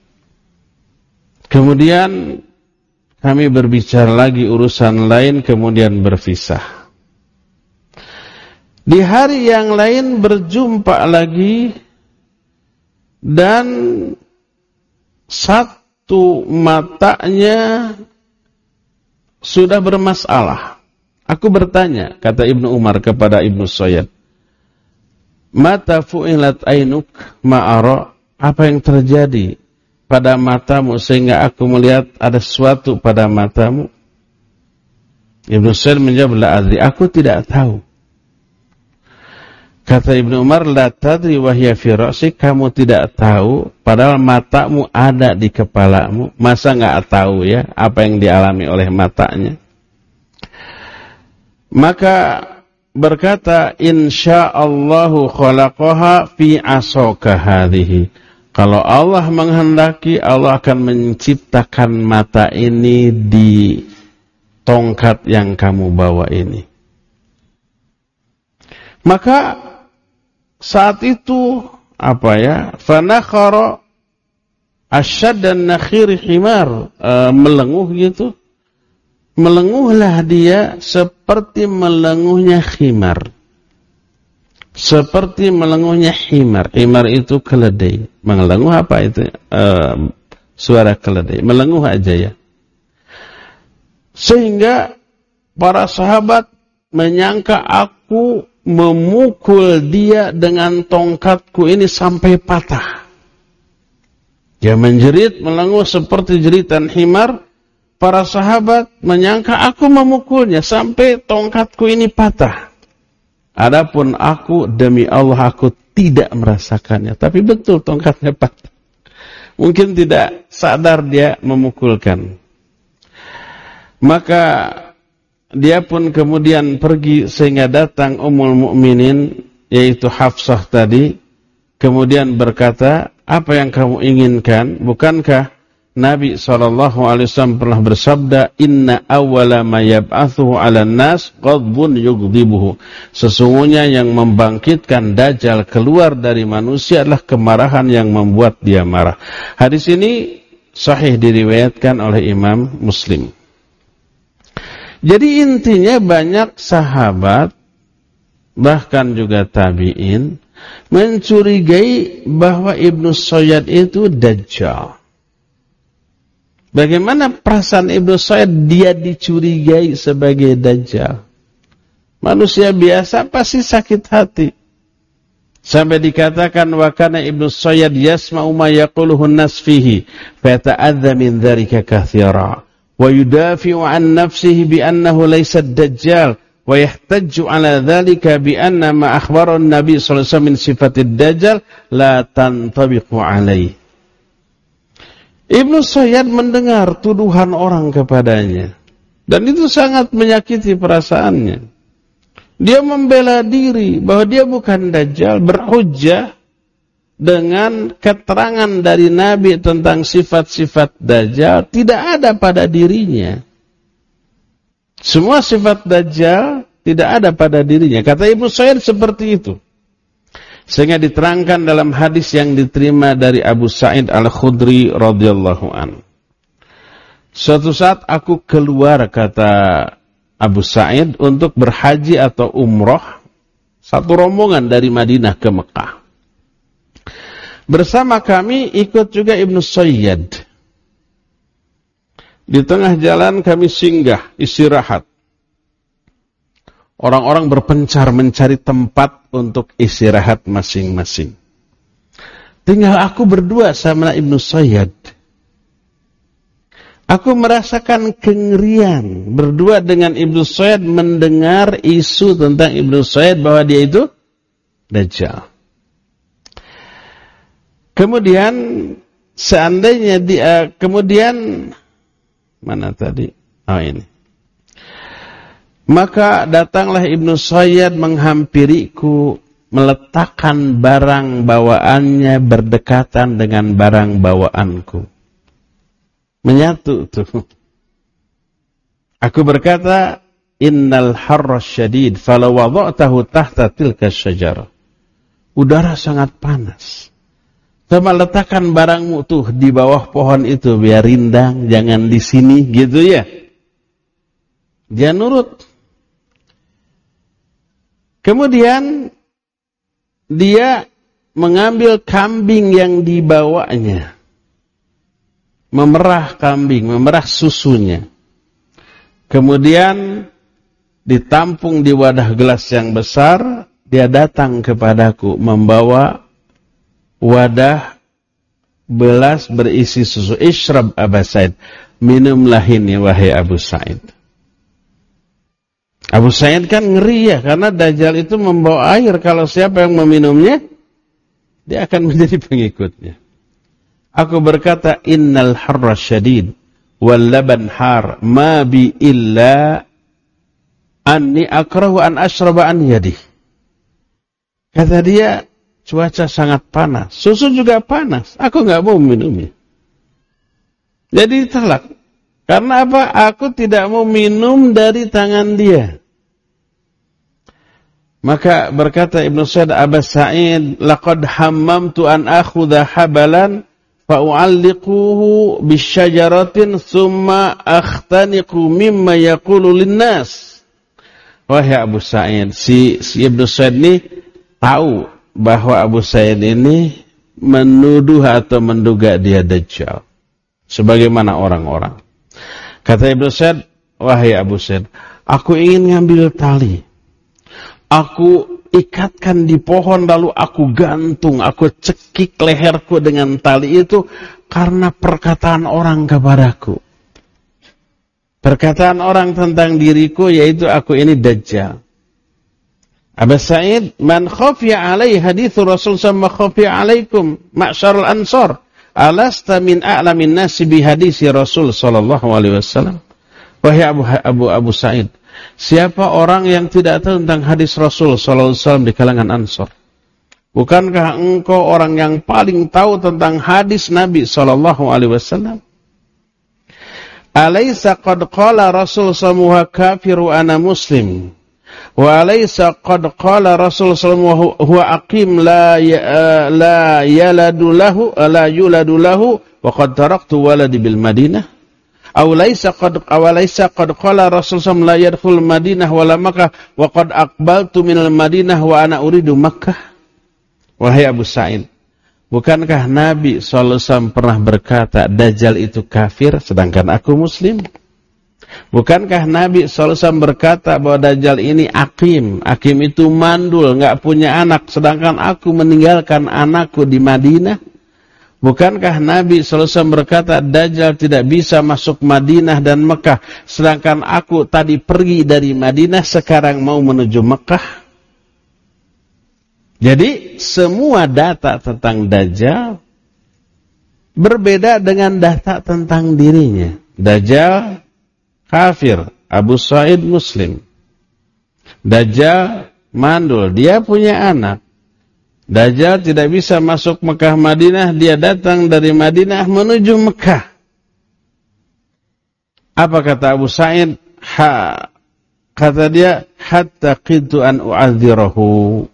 Kemudian kami berbicara lagi urusan lain, kemudian berpisah. Di hari yang lain berjumpa lagi, dan satu matanya sudah bermasalah. Aku bertanya, kata Ibnu Umar kepada Ibnu Sayyad, mata fu'ilat ainuk ma'ara, apa yang terjadi pada matamu sehingga aku melihat ada sesuatu pada matamu? Ibnu Sayyid menjawab, la adri, aku tidak tahu. Kata Ibnu Umar, la tadri wa hiya fi ra'sik, kamu tidak tahu padahal matamu ada di kepalamu. Masa enggak tahu ya apa yang dialami oleh matanya? Maka berkata, insyaallahu khalaqaha fi asaka hadhihi. Kalau Allah menghendaki, Allah akan menciptakan mata ini di tongkat yang kamu bawa ini. Maka saat itu fanakhara asyaddan nakhir himar, melenguh gitu. Melenguhlah dia seperti melenguhnya khimar. Seperti melenguhnya himar. Himar itu keledai. Melenguh apa itu? Suara keledai. Melenguh aja ya. Sehingga para sahabat menyangka aku memukul dia dengan tongkatku ini sampai patah. Dia menjerit, melenguh seperti jeritan himar. Para sahabat menyangka aku memukulnya sampai tongkatku ini patah. Adapun aku, demi Allah aku tidak merasakannya. Tapi betul tongkatnya patah. Mungkin tidak sadar dia memukulkan. Maka dia pun kemudian pergi sehingga datang Ummul Mukminin, yaitu Hafsah tadi. Kemudian berkata, apa yang kamu inginkan? Bukankah Nabi SAW pernah bersabda, inna awwala ma yab'athuhu 'alan nas ghadbun yughdibuhu. Sesungguhnya yang membangkitkan Dajjal keluar dari manusia adalah kemarahan yang membuat dia marah. Hadis ini sahih diriwayatkan oleh Imam Muslim. Jadi intinya banyak sahabat bahkan juga tabi'in mencurigai bahwa Ibnu Sayyad itu Dajjal. Bagaimana perasaan Ibnu Sayyad dia dicurigai sebagai Dajjal? Manusia biasa pasti sakit hati. Sampai dikatakan wa kana Ibnu Sayyad yasma'u ma yaquluhu an-nas fihi fa yata'adza min dzalika katsira wa yudafi'u 'an nafsihi bi annahu laysa ad-dajjal wa yahtajju 'ala dzalika bi anna ma akhbara an-nabi sallallahu alaihi wasallam min sifatid dajjal la tantabiqu 'alaihi. Ibnu Sayyad mendengar tuduhan orang kepadanya. Dan itu sangat menyakiti perasaannya. Dia membela diri bahwa dia bukan Dajjal, berhujjah dengan keterangan dari Nabi tentang sifat-sifat Dajjal tidak ada pada dirinya. Semua sifat Dajjal tidak ada pada dirinya. Kata Ibnu Sayyad seperti itu. Sehingga diterangkan dalam hadis yang diterima dari Abu Sa'id Al-Khudri radhiyallahu an. Suatu saat aku keluar, kata Abu Sa'id, untuk berhaji atau umroh, satu rombongan dari Madinah ke Mekah. Bersama kami ikut juga Ibnu Sayyad. Di tengah jalan kami singgah, istirahat. Orang-orang berpencar mencari tempat untuk istirahat masing-masing. Tinggal aku berdua sama Ibnu Sayyad. Aku merasakan kengerian berdua dengan Ibnu Sayyad mendengar isu tentang Ibnu Sayyad bahwa dia itu Dajjal. Kemudian seandainya mana tadi? Oh ini. Maka datanglah Ibnu Sayyad menghampiriku, meletakkan barang bawaannya berdekatan dengan barang bawaanku. Menyatu tuh. Aku berkata, innal harra syadid, falau wada'tahu tahta tilka syajarah. Udara sangat panas. Coba letakkan barangmu tuh di bawah pohon itu biar rindang, jangan di sini gitu ya. Dia nurut. Kemudian dia mengambil kambing yang dibawanya. Memerah kambing, memerah susunya. Kemudian ditampung di wadah gelas yang besar, dia datang kepadaku membawa wadah gelas berisi susu. Ishrab Abu Sa'id, minumlah ini wahai Abu Sa'id. Abu Sa'id kan ngeri ya, karena Dajjal itu membawa air. Kalau siapa yang meminumnya, dia akan menjadi pengikutnya. Aku berkata, innal harra syadid, wal laban har, ma bi illa anni akrahu an ashraba an yadih. Kata dia, cuaca sangat panas, susu juga panas, aku nggak mau minumnya. Jadi talak. Karena apa? Aku tidak mau minum dari tangan dia. Maka berkata Ibnu Sa'id, Aba Sa'id, laqad hammamtu an akhudha habalan fa u'alliquhu bisyajaratin thumma akhtaniqu mimma yaqulu linnas. Wahai Abu Sa'id, si Ibnu Sa'id ini tahu bahwa Abu Sa'id ini menuduh atau menduga dia Dajjal. Sebagaimana orang-orang. Kata Ibnu Sa'id, wahai Abu Sa'id, aku ingin ngambil tali. Aku ikatkan di pohon lalu aku gantung, aku cekik leherku dengan tali itu karena perkataan orang kepadaku. Perkataan orang tentang diriku yaitu aku ini Dajjal. Abu Sa'id, man khafiya alaihi hadithu Rasul sama khafiya alaikum ma'syarul ansar. Alasta min a'lamin nasi bi hadisi Rasul sallallahu alaihi wasallam. Wahai Abu Sa'id, siapa orang yang tidak tahu tentang hadis Rasul sallallahu alaihi wasallam di kalangan Ansar? Bukankah engkau orang yang paling tahu tentang hadis Nabi sallallahu alaihi wasallam? Alaysa qad qala Rasul sallallahu alaihi wasallam kafiru ana muslim. Wa alaysa qad qala Rasul sallallahu alaihi wasallam huwa aqim la yuladu lahu wa qad taraktu waladi bil Madinah. Awalaysa qad qala Rasul sallallahu la yadkhul Madinah wala Makkah wa qad aqbaltu minal Madinah wa ana uridu Makkah. Wahai Abu Sa'id, bukankah Nabi sallallahu alaihi wasallam pernah berkata Dajjal itu kafir sedangkan aku muslim? Bukankah Nabi sallallahu alaihi wasallam berkata bahwa Dajjal ini aqim itu mandul, enggak punya anak sedangkan aku meninggalkan anakku di Madinah? Bukankah Nabi SAW berkata, Dajjal tidak bisa masuk Madinah dan Mekah, sedangkan aku tadi pergi dari Madinah, sekarang mau menuju Mekah? Jadi, semua data tentang Dajjal berbeda dengan data tentang dirinya. Dajjal kafir, Abu Sa'id Muslim. Dajjal mandul, dia punya anak. Dajjal tidak bisa masuk Mekah Madinah, dia datang dari Madinah menuju Mekah. Apa kata Abu Sa'id? Kata dia, hatta qidtu an u'adzirahu.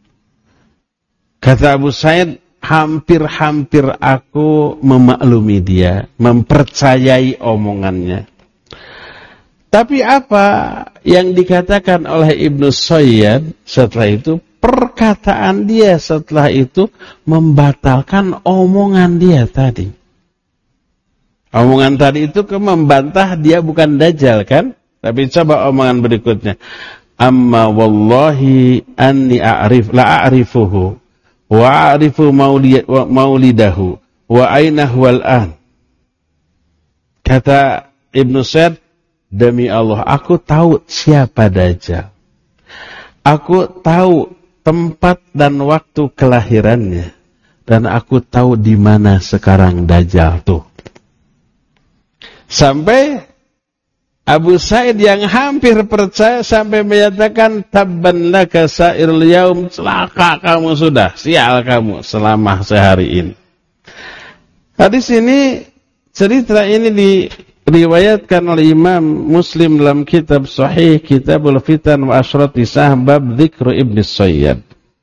Kata Abu Sa'id, hampir-hampir aku memaklumi dia, mempercayai omongannya. Tapi apa yang dikatakan oleh Ibnu Sayyad setelah itu? Perkataan dia setelah itu membatalkan omongan dia tadi. Omongan tadi itu membantah dia bukan Dajjal kan? Tapi coba omongan berikutnya. Amma wallahi anni a'rifuhu wa a'rifu maulidahu wa ainahu wal'an. Kata Ibnu Said, demi Allah aku tahu siapa Dajjal. Aku tahu tempat dan waktu kelahirannya. Dan aku tahu di mana sekarang Dajjal tuh. Sampai Abu Sa'id yang hampir percaya sampai menyatakan tabban laka sa'irul yaum, celaka kamu sudah, sial kamu selama sehari ini. Hadis ini, cerita ini diriwayatkan oleh Imam Muslim dalam kitab Sahih, Kitabul Fitan wa Asyrati Sa'ah, bab dzikru Ibnu Sayyad.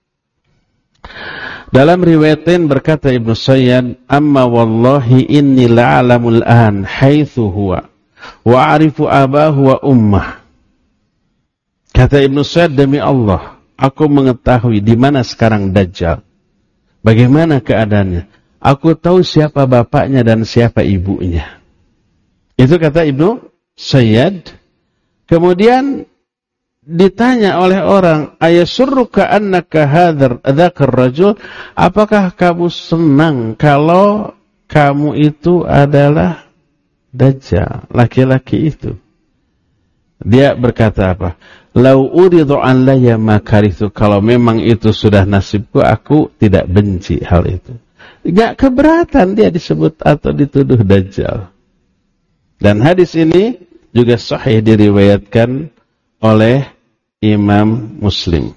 Dalam riwayat lain berkata Ibnu Sayyad, amma wallahi inni la'alamul an haitsu huwa wa a'rifu abahu wa ummah. Kata Ibnu Sayyad, demi Allah, aku mengetahui di mana sekarang Dajjal. Bagaimana keadaannya? Aku tahu siapa bapaknya dan siapa ibunya. Itu kata Ibnu Sayyad. Kemudian ditanya oleh orang, ayasurruka annaka dzakar rajul, apakah kamu senang kalau kamu itu adalah Dajjal, laki-laki itu? Dia berkata apa? Lau uridu an layya makaritu, kalau memang itu sudah nasibku, aku tidak benci hal itu. Enggak keberatan dia disebut atau dituduh Dajjal. Dan hadis ini juga sahih diriwayatkan oleh Imam Muslim.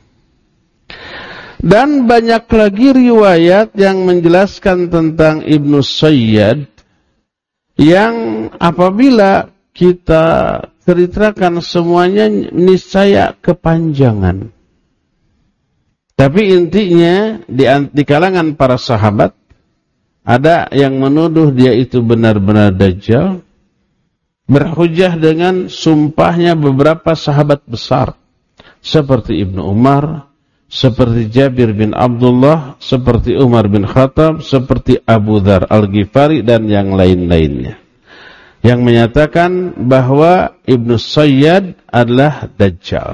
Dan banyak lagi riwayat yang menjelaskan tentang Ibnu Sayyad yang apabila kita ceritakan semuanya niscaya kepanjangan. Tapi intinya di kalangan para sahabat ada yang menuduh dia itu benar-benar Dajjal, berhujjah dengan sumpahnya beberapa sahabat besar seperti Ibnu Umar, seperti Jabir bin Abdullah, seperti Umar bin Khattab, seperti Abu Dzar Al-Ghifari dan yang lain-lainnya, yang menyatakan bahwa Ibnu Sayyad adalah Dajjal.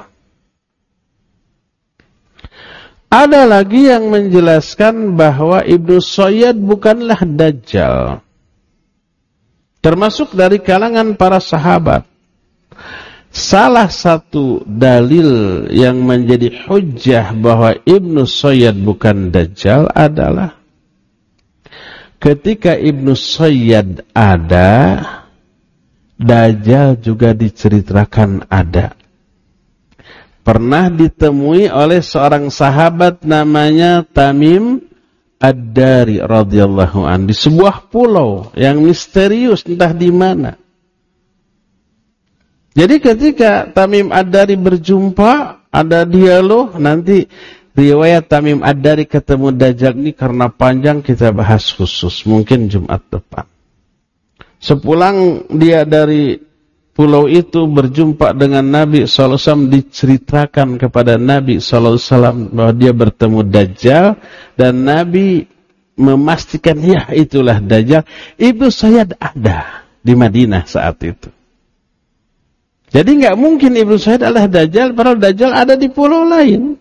Ada lagi yang menjelaskan bahwa Ibnu Sayyad bukanlah Dajjal, termasuk dari kalangan para sahabat. Salah satu dalil yang menjadi hujjah bahwa Ibnu Sayyad bukan Dajjal adalah ketika Ibnu Sayyad ada, Dajjal juga diceritakan ada. Pernah ditemui oleh seorang sahabat namanya Tamim Ad-Dari radhiyallahu an di sebuah pulau yang misterius entah di mana. Jadi ketika Tamim Ad-Dari berjumpa, ada dialog, nanti riwayat Tamim Ad-Dari ketemu Dajjal ini karena panjang kita bahas khusus, mungkin Jumat depan. Sepulang dia dari pulau itu berjumpa dengan Nabi SAW, diceritakan kepada Nabi SAW bahwa dia bertemu Dajjal, dan Nabi memastikan ya itulah Dajjal. Ibnu Sayyad ada di Madinah saat itu. Jadi nggak mungkin Ibnu Sayyad adalah Dajjal, padahal Dajjal ada di pulau lain.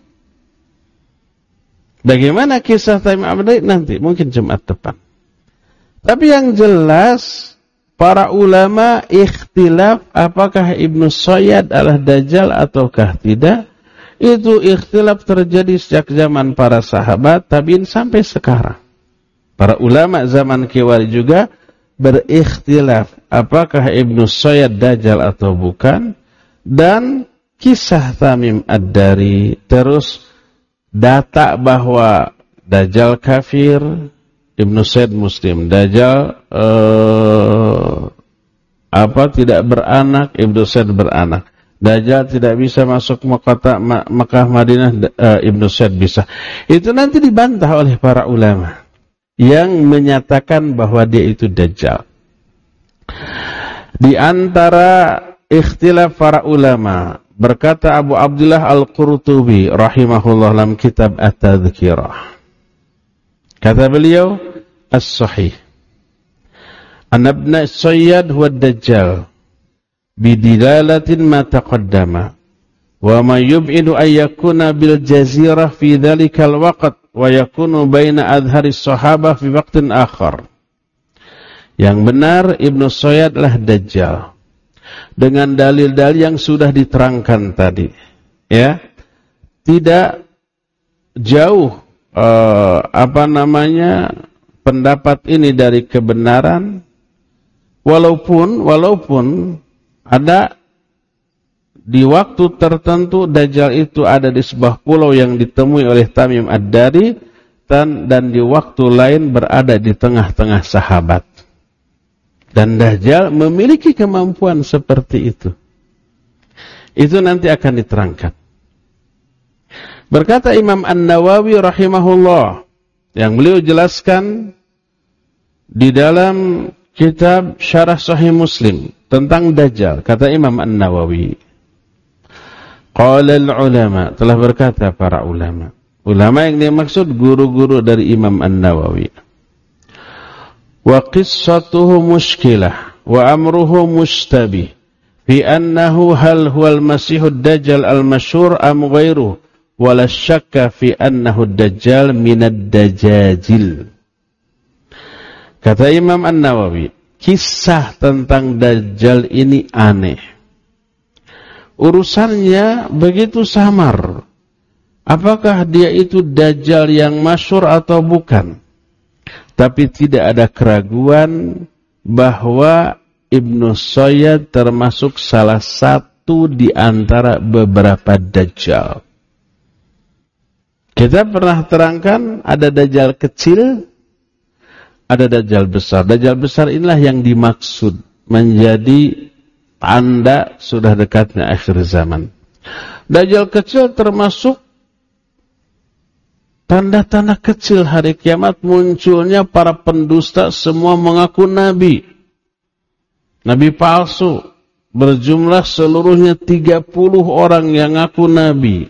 Bagaimana kisah Tamim Ad-Dari nanti mungkin Jumat depan. Tapi yang jelas para ulama ikhtilaf apakah Ibnu Sayyad adalah Dajjal ataukah tidak. Itu ikhtilaf terjadi sejak zaman para sahabat, tabi'in sampai sekarang. Para ulama zaman Kiwari juga berikhtilaf apakah Ibnu Sayyad Dajjal atau bukan. Dan kisah Tamim Ad-Dari terus data bahwa Dajjal kafir, Ibnu Sayyad Muslim. Dajjal tidak beranak, Ibnu Sayyad beranak. Dajjal tidak bisa masuk Mekah Madinah, Ibnu Sayyad bisa. Itu nanti dibantah oleh para ulama yang menyatakan bahwa dia itu Dajjal. Di antara ikhtilaf para ulama, berkata Abu Abdullah Al-Qurtubi rahimahullah dalam kitab At-Tadhkirah. Kata beliau, as-sahih anna ibn Sayyad huwa ad-Dajjal bidilalatin ma taqaddama wa ma yub'idu an yakuna bil jazirah fi dhalikal waqt wa yakunu baina adhari sahabah fi waqtin akhar. Yang benar Ibnu Sayyad adalah Dajjal dengan dalil-dalil yang sudah diterangkan tadi, ya. Tidak jauh pendapat ini dari kebenaran, walaupun ada di waktu tertentu Dajjal itu ada di sebuah pulau yang ditemui oleh Tamim Ad-Dari, dan di waktu lain berada di tengah-tengah sahabat. Dan Dajjal memiliki kemampuan seperti itu. Itu nanti akan diterangkan. Berkata Imam An-Nawawi rahimahullah, yang beliau jelaskan di dalam kitab Syarah Sahih Muslim tentang Dajjal. Kata Imam An-Nawawi, qala al-ulama, telah berkata para ulama. Ulama yang dimaksud guru-guru dari Imam An-Nawawi. Wa qissatuhu mushkilah wa amruhu mustabih fi annahu hal huwal masihud dajjal al-masyhur am ghairuhu wala syakka fi annahu dajjal minad dajajil. Kata Imam An-Nawawi, kisah tentang Dajjal ini aneh. Urusannya begitu samar. Apakah dia itu Dajjal yang masyhur atau bukan? Tapi tidak ada keraguan bahwa Ibnu Sayyad termasuk salah satu satu di antara beberapa dajjal. Kita pernah terangkan ada dajjal kecil, ada dajjal besar. Dajjal besar inilah yang dimaksud menjadi tanda sudah dekatnya akhir zaman. Dajjal kecil termasuk tanda-tanda kecil hari kiamat, munculnya para pendusta semua mengaku nabi. Nabi palsu. Berjumlah seluruhnya 30 orang yang ngaku nabi.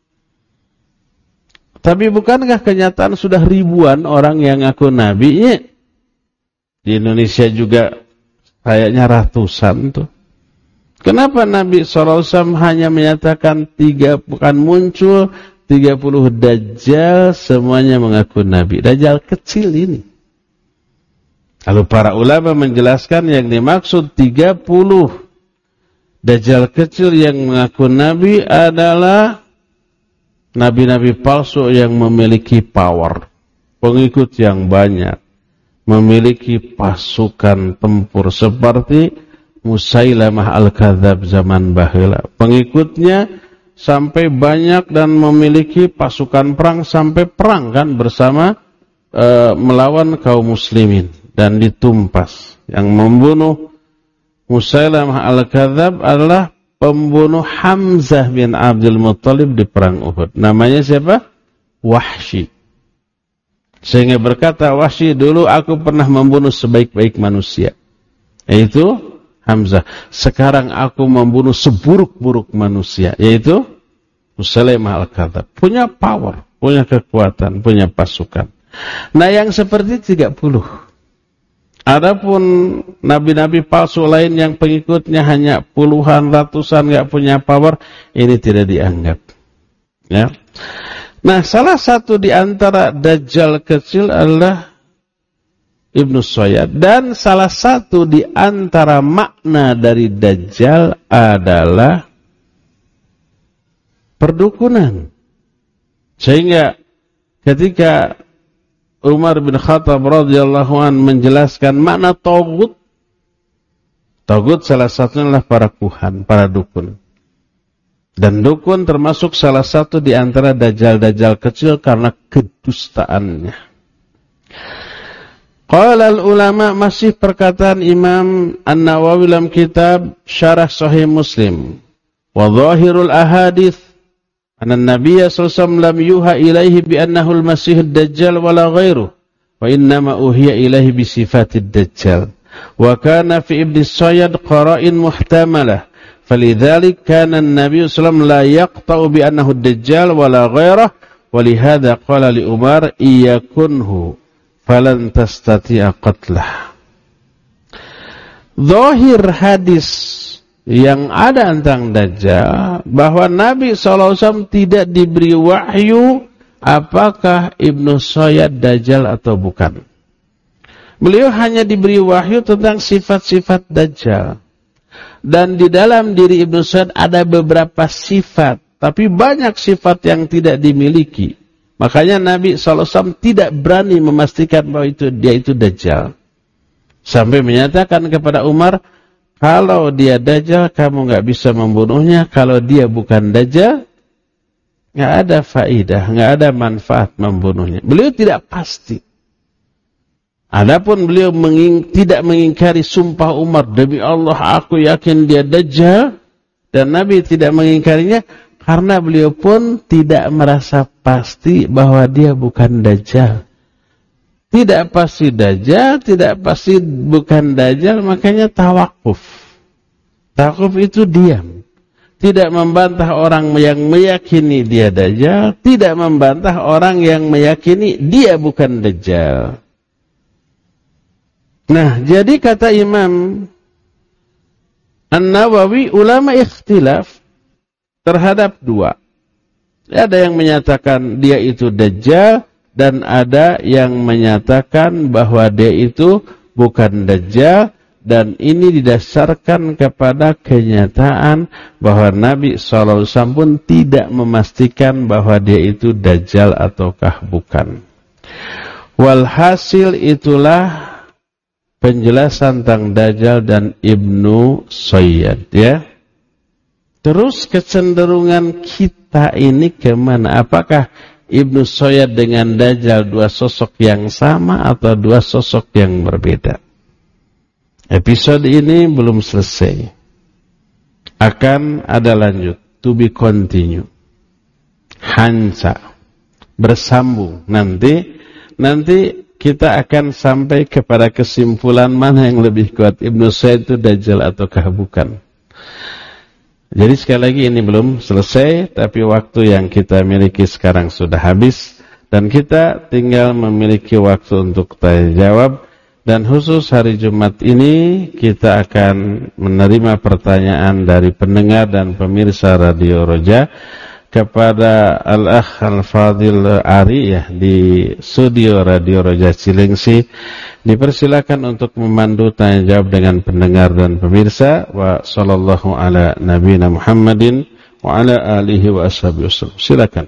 Tapi bukankah kenyataan sudah ribuan orang yang ngaku nabi? Ya. Di Indonesia juga kayaknya ratusan tuh. Kenapa Nabi SAW hanya menyatakan 3 bukan muncul 30 dajjal semuanya mengaku nabi? Dajjal kecil ini. Lalu para ulama menjelaskan yang dimaksud 30 dajjal kecil yang mengaku nabi adalah nabi-nabi palsu yang memiliki power, pengikut yang banyak, memiliki pasukan tempur seperti Musailamah al-Kadzab zaman baheula. Pengikutnya sampai banyak dan memiliki pasukan perang sampai perang kan bersama melawan kaum muslimin dan ditumpas. Yang membunuh Musailamah al-Kadzab adalah pembunuh Hamzah bin Abdul Muttalib di perang Uhud. Namanya siapa? Wahsy. Sehingga berkata Wahsy, dulu aku pernah membunuh sebaik-baik manusia, yaitu Hamzah. Sekarang aku membunuh seburuk-buruk manusia, yaitu Musailamah al-Kadzab. Punya power, punya kekuatan, punya pasukan. Nah yang seperti 30. Adapun nabi-nabi palsu lain yang pengikutnya hanya puluhan, ratusan, gak punya power, ini tidak dianggap. Ya. Nah, salah satu di antara dajjal kecil adalah Ibnu Sayyad, dan salah satu di antara makna dari dajjal adalah perdukunan. Sehingga ketika Umar bin Khattab radhiyallahu an menjelaskan makna taghut. Taghut salah satunya adalah para kuhan, para dukun. Dan dukun termasuk salah satu di antara dajjal-dajjal kecil karena kedustaannya. Qala al-ulama, masih perkataan Imam An-Nawawi dalam kitab Syarah Sahih Muslim. Wa dhahirul ahadits anna Nabiya sallallahu alaihi wasallam lam yuha ilaihi bi annahu al-masih ad-dajjal wala ghairuh, wa innama uhiya ilaihi bi sifatid dajjal. Wa kana fi Ibn Sayyad qara'in muhtamalah, falidzalik kana an-nabiy sallallahu alaihi wasallam la yaqta'u bi annahu ad-dajjal wala ghairuh, wa lihadza qala li Umar iyakunhu falan tastati'a qatlah. Zahir hadis yang ada tentang Dajjal bahwa Nabi SAW tidak diberi wahyu apakah Ibnu Sayyad Dajjal atau bukan. Beliau hanya diberi wahyu tentang sifat-sifat Dajjal. Dan di dalam diri Ibnu Sayyad ada beberapa sifat, tapi banyak sifat yang tidak dimiliki. Makanya Nabi SAW tidak berani memastikan bahwa dia itu Dajjal. Sampai menyatakan kepada Umar, kalau dia Dajjal, kamu nggak bisa membunuhnya. Kalau dia bukan Dajjal, nggak ada faidah, nggak ada manfaat membunuhnya. Beliau tidak pasti. Adapun beliau tidak mengingkari sumpah Umar, demi Allah aku yakin dia Dajjal, dan Nabi tidak mengingkarinya karena beliau pun tidak merasa pasti bahwa dia bukan Dajjal. Tidak pasti Dajjal, tidak pasti bukan Dajjal, makanya tawakuf. Tawakuf itu diam. Tidak membantah orang yang meyakini dia Dajjal, tidak membantah orang yang meyakini dia bukan Dajjal. Nah, jadi kata Imam An-Nawawi, ulama ikhtilaf terhadap dua. Ada yang menyatakan dia itu Dajjal, dan ada yang menyatakan bahwa dia itu bukan Dajjal, dan ini didasarkan kepada kenyataan bahwa Nabi SAW pun tidak memastikan bahwa dia itu Dajjal ataukah bukan. Walhasil itulah penjelasan tentang Dajjal dan Ibnu Sayyad, ya. Terus kecenderungan kita ini kemana? Apakah Ibnu Sayyad dengan Dajjal dua sosok yang sama atau dua sosok yang berbeda? Episode ini belum selesai. Akan ada lanjut. To be continue. Hanca. Bersambung. Nanti kita akan sampai kepada kesimpulan mana yang lebih kuat. Ibnu Sayyad itu Dajjal ataukah bukan. Jadi sekali lagi ini belum selesai, tapi waktu yang kita miliki sekarang sudah habis, dan kita tinggal memiliki waktu untuk tanya jawab, dan khusus hari Jumat ini kita akan menerima pertanyaan dari pendengar dan pemirsa Radio Roja kepada Al-Akh Al-Fadil Ari ya, di studio Radio Roja Cilengsi. Dipersilakan untuk memandu tanya jawab dengan pendengar dan pemirsa. Wa sallallahu ala nabiyina Muhammadin wa ala alihi wa ashabihi wasallam. Silakan.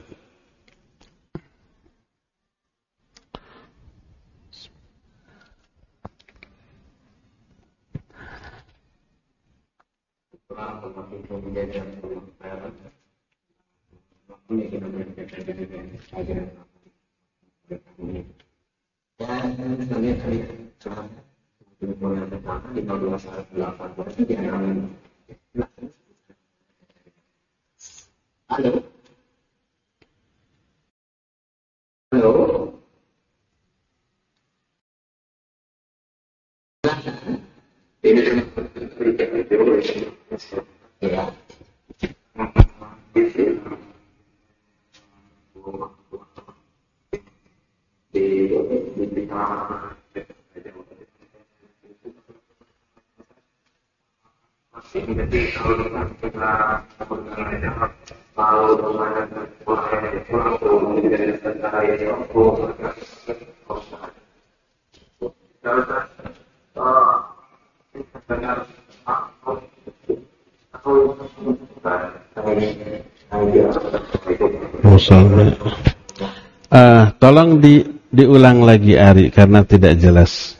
Dan sebagai kali pertama di tahun 2008 di halaman. Halo. Halo. Ya. Tolong diulang lagi Ari karena tidak jelas.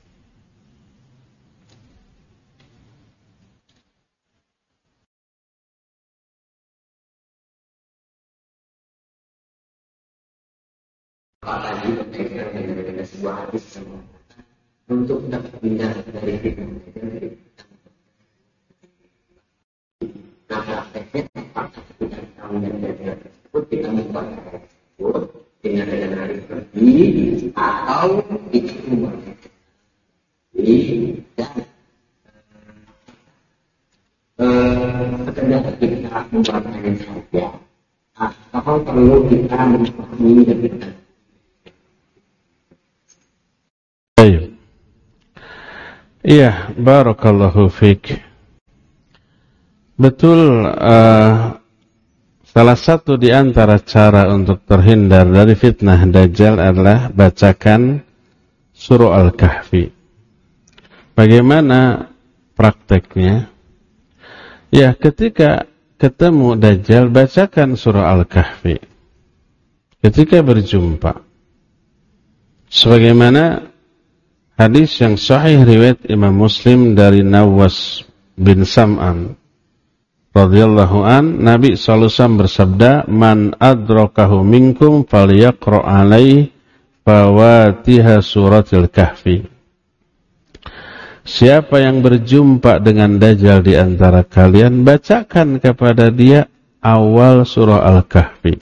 Sebuah hadis untuk dapat pindah dari fitnah. Nah, prakteknya apakah kita tahu dan belajar tersebut kita membaca tersebut dengan hari pergi atau dicoba. Dan sekedar kita membacanya saja atau perlu kita memahami lebih lanjut. Iya, barakallahu fiik. Betul, salah satu di antara cara untuk terhindar dari fitnah Dajjal adalah bacakan surah Al-Kahfi. Bagaimana prakteknya? Ya, ketika ketemu Dajjal, bacakan surah Al-Kahfi. Ketika berjumpa. Sebagaimana hadis yang sahih riwayat Imam Muslim dari Nawas bin Sam'an radhiyallahu an, Nabi sallallahu alaihi wasallam bersabda, "Man adrakahu minkum falyaqra' alaihi fawatiha suratil kahfi." Siapa yang berjumpa dengan Dajjal di antara kalian, bacakan kepada dia awal surah Al-Kahfi.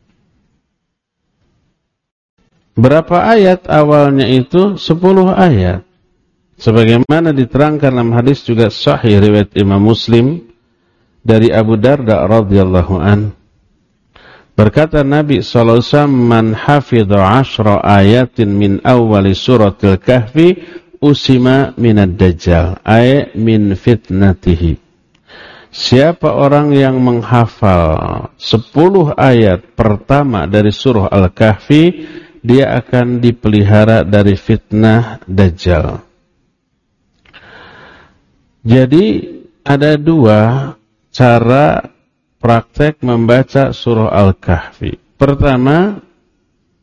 Berapa ayat awalnya itu? 10 ayat. Sebagaimana diterangkan dalam hadis juga sahih riwayat Imam Muslim dari Abu Darda radhiyallahu an. Berkata Nabi sallallahu alaihi wasallam, "Man hafidha 10 ayatin min awwali suratil kahfi usima minad dajjal, ay min fitnatihi." Siapa orang yang menghafal 10 ayat pertama dari surah Al-Kahfi, dia akan dipelihara dari fitnah Dajjal. Jadi ada dua cara praktek membaca surah Al-Kahfi. Pertama,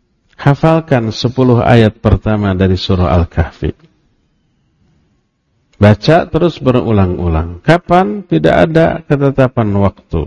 hafalkan 10 ayat pertama dari surah Al-Kahfi. Baca terus berulang-ulang. Kapan? Tidak ada ketetapan waktu.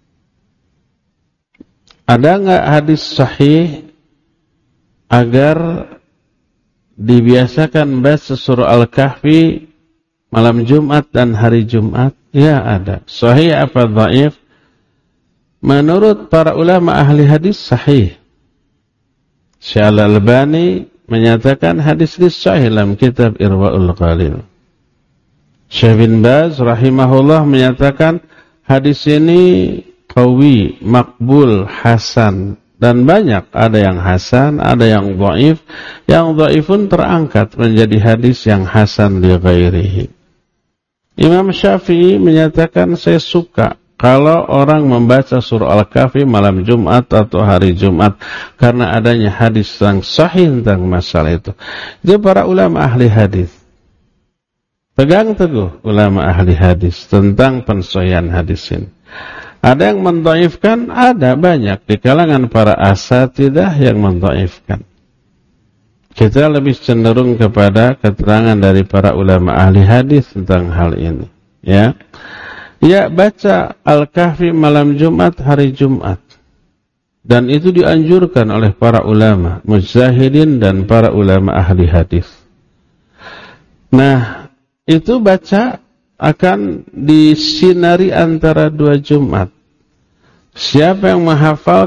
Ada enggak hadis sahih agar dibiasakan baca surah Al-Kahfi malam Jumat dan hari Jumat? Ya, ada. Sahih apa dhaif? Menurut para ulama ahli hadis sahih. Syekh Al-Albani menyatakan hadis ini sahih dalam kitab Irwaul Ghalil. Syekh bin Baz rahimahullah menyatakan hadis ini qawi, makbul, hasan, dan banyak, ada yang hasan, ada yang dhaif. Yang dhaif pun terangkat menjadi hadis yang hasan li ghairihi. Imam Syafi'i menyatakan, saya suka kalau orang membaca surah Al-Kahfi malam Jumat atau hari Jumat karena adanya hadis yang sahih tentang masalah itu. Itu para ulama ahli hadis. Pegang teguh ulama ahli hadis tentang pensahihan hadis ini. Ada yang mendhaifkan, ada banyak di kalangan para asatidzah yang mendhaifkan. Kita lebih cenderung kepada keterangan dari para ulama ahli hadis tentang hal ini. Ya, baca Al-Kahfi malam Jumat, hari Jumat. Dan itu dianjurkan oleh para ulama mujtahidin dan para ulama ahli hadis. Nah, itu baca akan disinari antara 2 Jumat. Siapa yang menghafal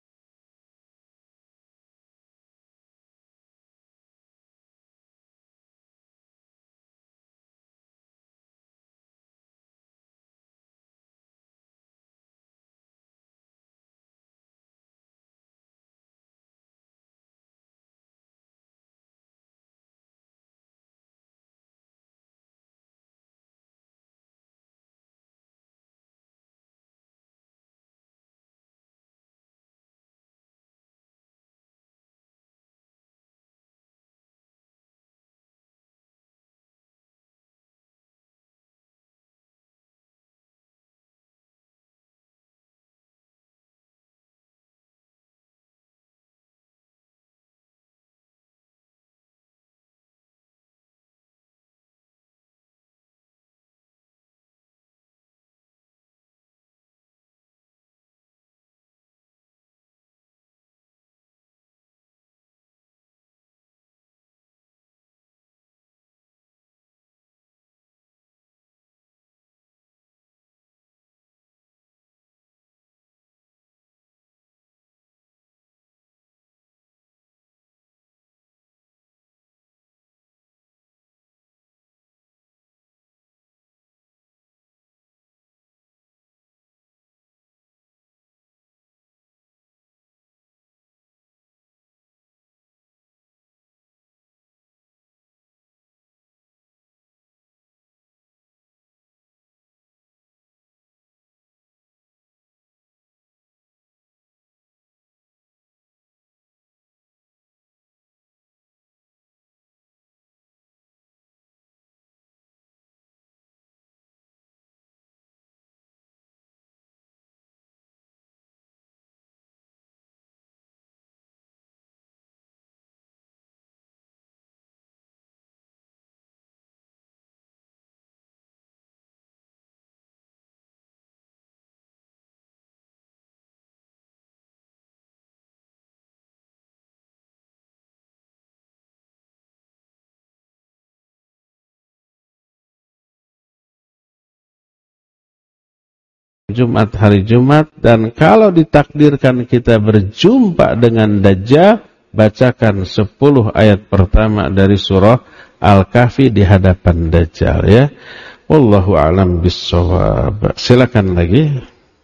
Jumat, hari Jumat, dan kalau ditakdirkan kita berjumpa dengan Dajjal, bacakan 10 ayat pertama dari surah Al-Kahfi di hadapan Dajjal, ya. Wallahu a'lam bissawab. Silakan lagi.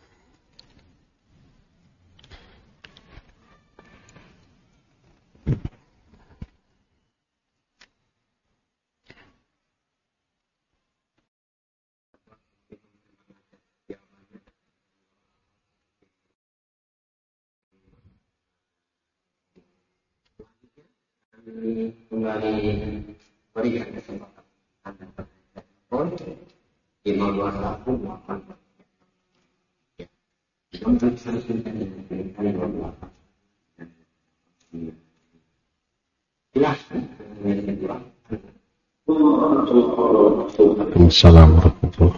Kembali berikan kesempatan Anda telepon 521 untuk selanjutnya dengan 528. Silahkan. Waalaikumsalam warahmatullahi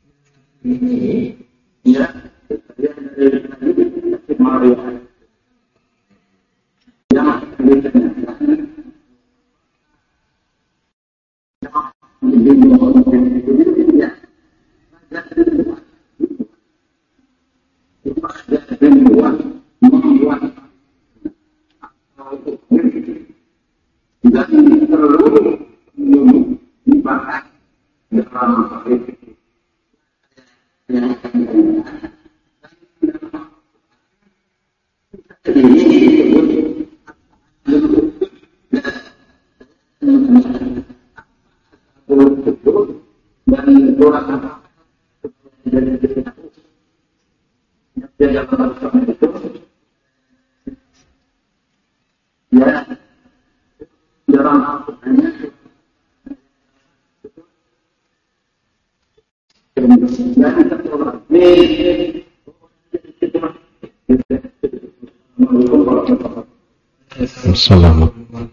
wasallam.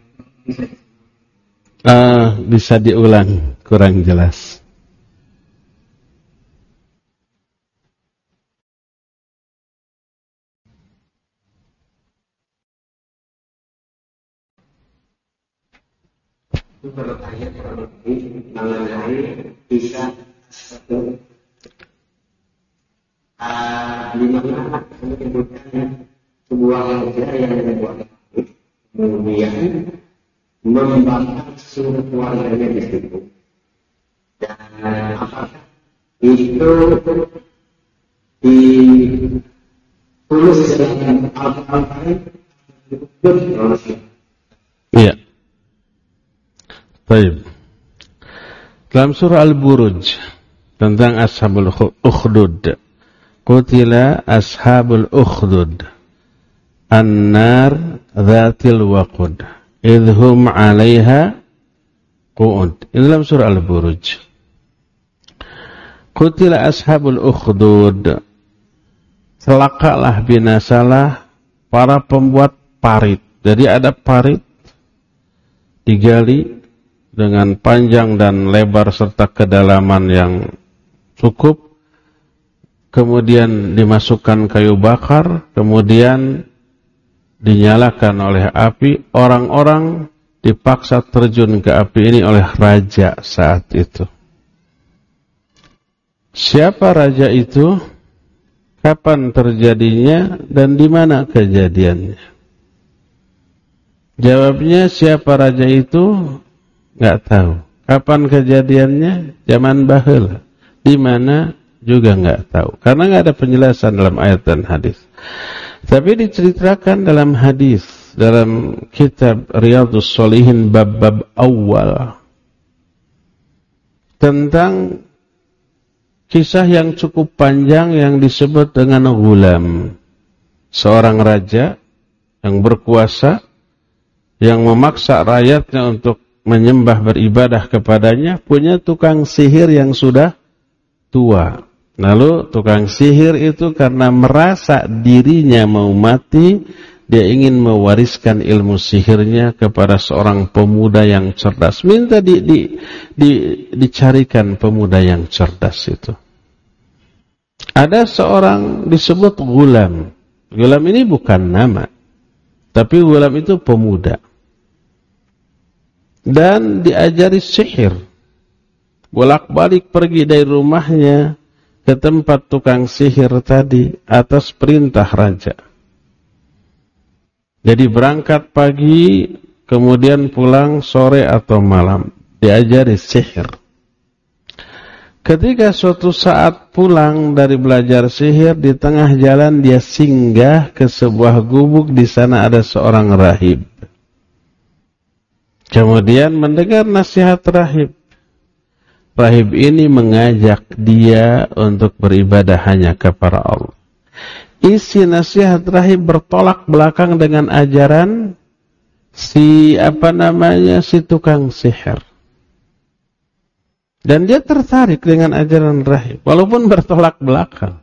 Bisa diulang, kurang jelas. Bertanya mengenai kisah di mana menyebutkan sebuah raja yang membuat kemudian membakar seluruh keluarganya di situ. Dan apakah itu ditulis dalam Al-Quran? Iya. Baik. Dalam surah Al-Buruj tentang Ashabul Ukhdud, qutila Ashabul Ukhdud an-nar dzatil waqud idhum 'alaiha qu'ud. Ini dalam surah Al-Buruj. Qutila Ashabul Ukhdud, celakalah binasalah para pembuat parit. Jadi ada parit digali dengan panjang dan lebar serta kedalaman yang cukup, kemudian dimasukkan kayu bakar, kemudian dinyalakan oleh api. Orang-orang dipaksa terjun ke api ini oleh raja saat itu. Siapa raja itu? Kapan terjadinya dan di mana kejadiannya? Jawabnya, siapa raja itu? Nggak tahu. Kapan kejadiannya? Zaman baheula. Di mana juga nggak tahu. Karena nggak ada penjelasan dalam ayat dan hadis. Tapi diceritakan dalam hadis, dalam kitab Riyadhus Shalihin bab-bab awal, tentang kisah yang cukup panjang yang disebut dengan Ghulam. Seorang raja yang berkuasa, yang memaksa rakyatnya untuk menyembah, beribadah kepadanya, punya tukang sihir yang sudah tua. Lalu tukang sihir itu karena merasa dirinya mau mati, dia ingin mewariskan ilmu sihirnya kepada seorang pemuda yang cerdas. Minta dicarikan pemuda yang cerdas itu. Ada seorang disebut Ghulam. Ghulam ini bukan nama, tapi Ghulam itu pemuda. Dan diajari sihir. Bolak-balik pergi dari rumahnya ke tempat tukang sihir tadi atas perintah raja. Jadi berangkat pagi, kemudian pulang sore atau malam. Diajari sihir. Ketika suatu saat pulang dari belajar sihir, di tengah jalan dia singgah ke sebuah gubuk. Di sana ada seorang rahib. Kemudian mendengar nasihat rahib. Rahib ini mengajak dia untuk beribadah hanya kepada Allah. Isi nasihat rahib bertolak belakang dengan ajaran si tukang sihir. Dan dia tertarik dengan ajaran rahib, walaupun bertolak belakang.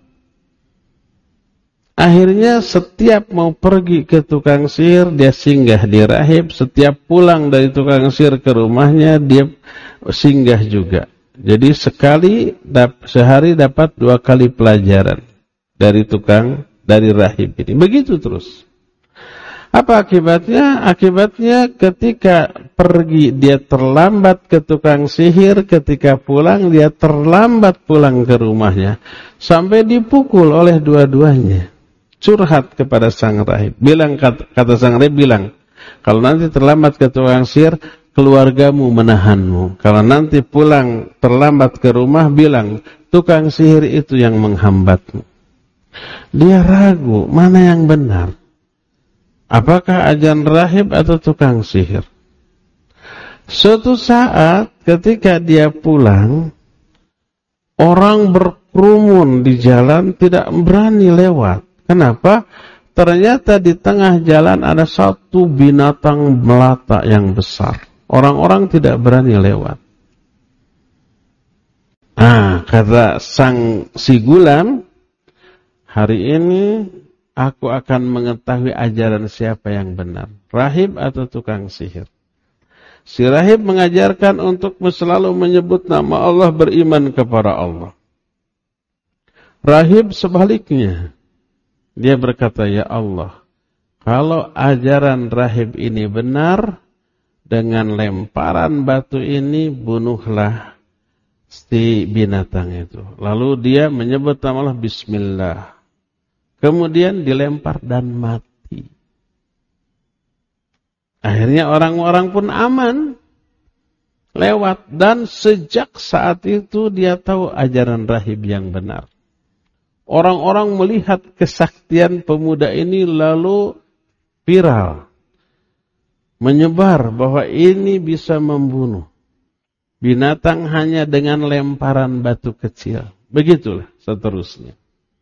Akhirnya setiap mau pergi ke tukang sihir, dia singgah di rahib. Setiap pulang dari tukang sihir ke rumahnya, dia singgah juga. Jadi sehari dapat 2 kali pelajaran dari rahib ini. Begitu terus. Apa akibatnya? Akibatnya ketika pergi dia terlambat ke tukang sihir, ketika pulang dia terlambat pulang ke rumahnya. Sampai dipukul oleh dua-duanya. Curhat kepada sang rahib. Kata sang rahib bilang, kalau nanti terlambat ke tukang sihir, keluargamu menahanmu. Kalau nanti pulang terlambat ke rumah, bilang, tukang sihir itu yang menghambatmu. Dia ragu, mana yang benar? Apakah ajan rahib atau tukang sihir? Suatu saat ketika dia pulang, orang berkerumun di jalan tidak berani lewat. Kenapa? Ternyata di tengah jalan ada satu binatang melata yang besar. Orang-orang tidak berani lewat. Kata si gulam, hari ini aku akan mengetahui ajaran siapa yang benar, rahib atau tukang sihir. Si rahib mengajarkan untuk selalu menyebut nama Allah, beriman kepada Allah. Rahib sebaliknya, dia berkata, ya Allah, kalau ajaran rahib ini benar, dengan lemparan batu ini bunuhlah si binatang itu. Lalu dia menyebut nama Allah, bismillah. Kemudian dilempar dan mati. Akhirnya orang-orang pun aman. Lewat. Dan sejak saat itu dia tahu ajaran rahib yang benar. Orang-orang melihat kesaktian pemuda ini lalu viral. Menyebar bahwa ini bisa membunuh binatang hanya dengan lemparan batu kecil. Begitulah seterusnya.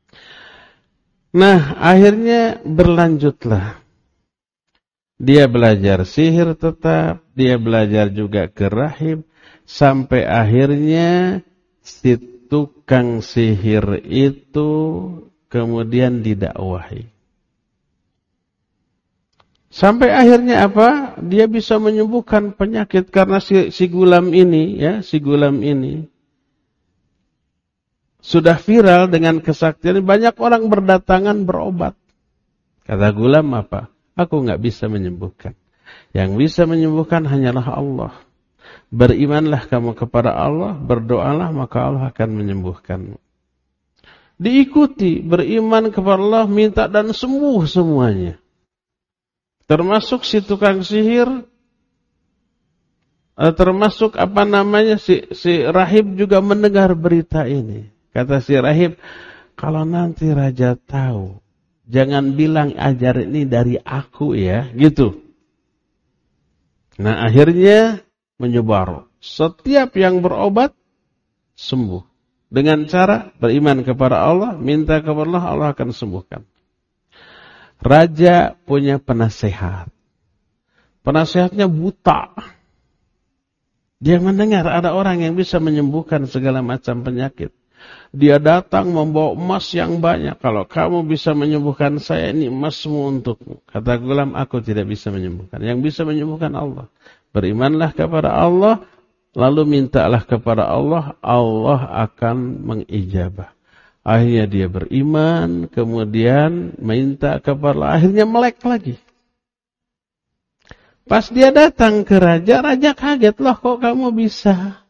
Nah, akhirnya berlanjutlah. Dia belajar sihir tetap, dia belajar juga ke rahib, sampai akhirnya si tukang sihir itu kemudian didakwahi. Sampai akhirnya apa? Dia bisa menyembuhkan penyakit karena si gulam ini, ya, si gulam ini sudah viral dengan kesaktian. Banyak orang berdatangan berobat. Kata gulam apa? Aku enggak bisa menyembuhkan. Yang bisa menyembuhkan hanyalah Allah. Berimanlah kamu kepada Allah, berdoalah maka Allah akan menyembuhkanmu. Diikuti, beriman kepada Allah, minta dan sembuh semuanya. Termasuk si tukang sihir, termasuk si rahib juga mendengar berita ini. Kata si rahib, kalau nanti raja tahu, jangan bilang ajaran ini dari aku ya, gitu. Nah, akhirnya menyebar. Setiap yang berobat, sembuh. Dengan cara beriman kepada Allah, minta kepada Allah, Allah akan sembuhkan. Raja punya penasehat. Penasehatnya buta. Dia mendengar ada orang yang bisa menyembuhkan segala macam penyakit. Dia datang membawa emas yang banyak. Kalau kamu bisa menyembuhkan saya, ini emasmu untukmu. Kata gulam, aku tidak bisa menyembuhkan. Yang bisa menyembuhkan Allah. Berimanlah kepada Allah, lalu mintalah kepada Allah, Allah akan mengijabah. Akhirnya dia beriman, kemudian minta kepada Allah, akhirnya melek lagi. Pas dia datang ke raja, raja kaget, loh kok kamu bisa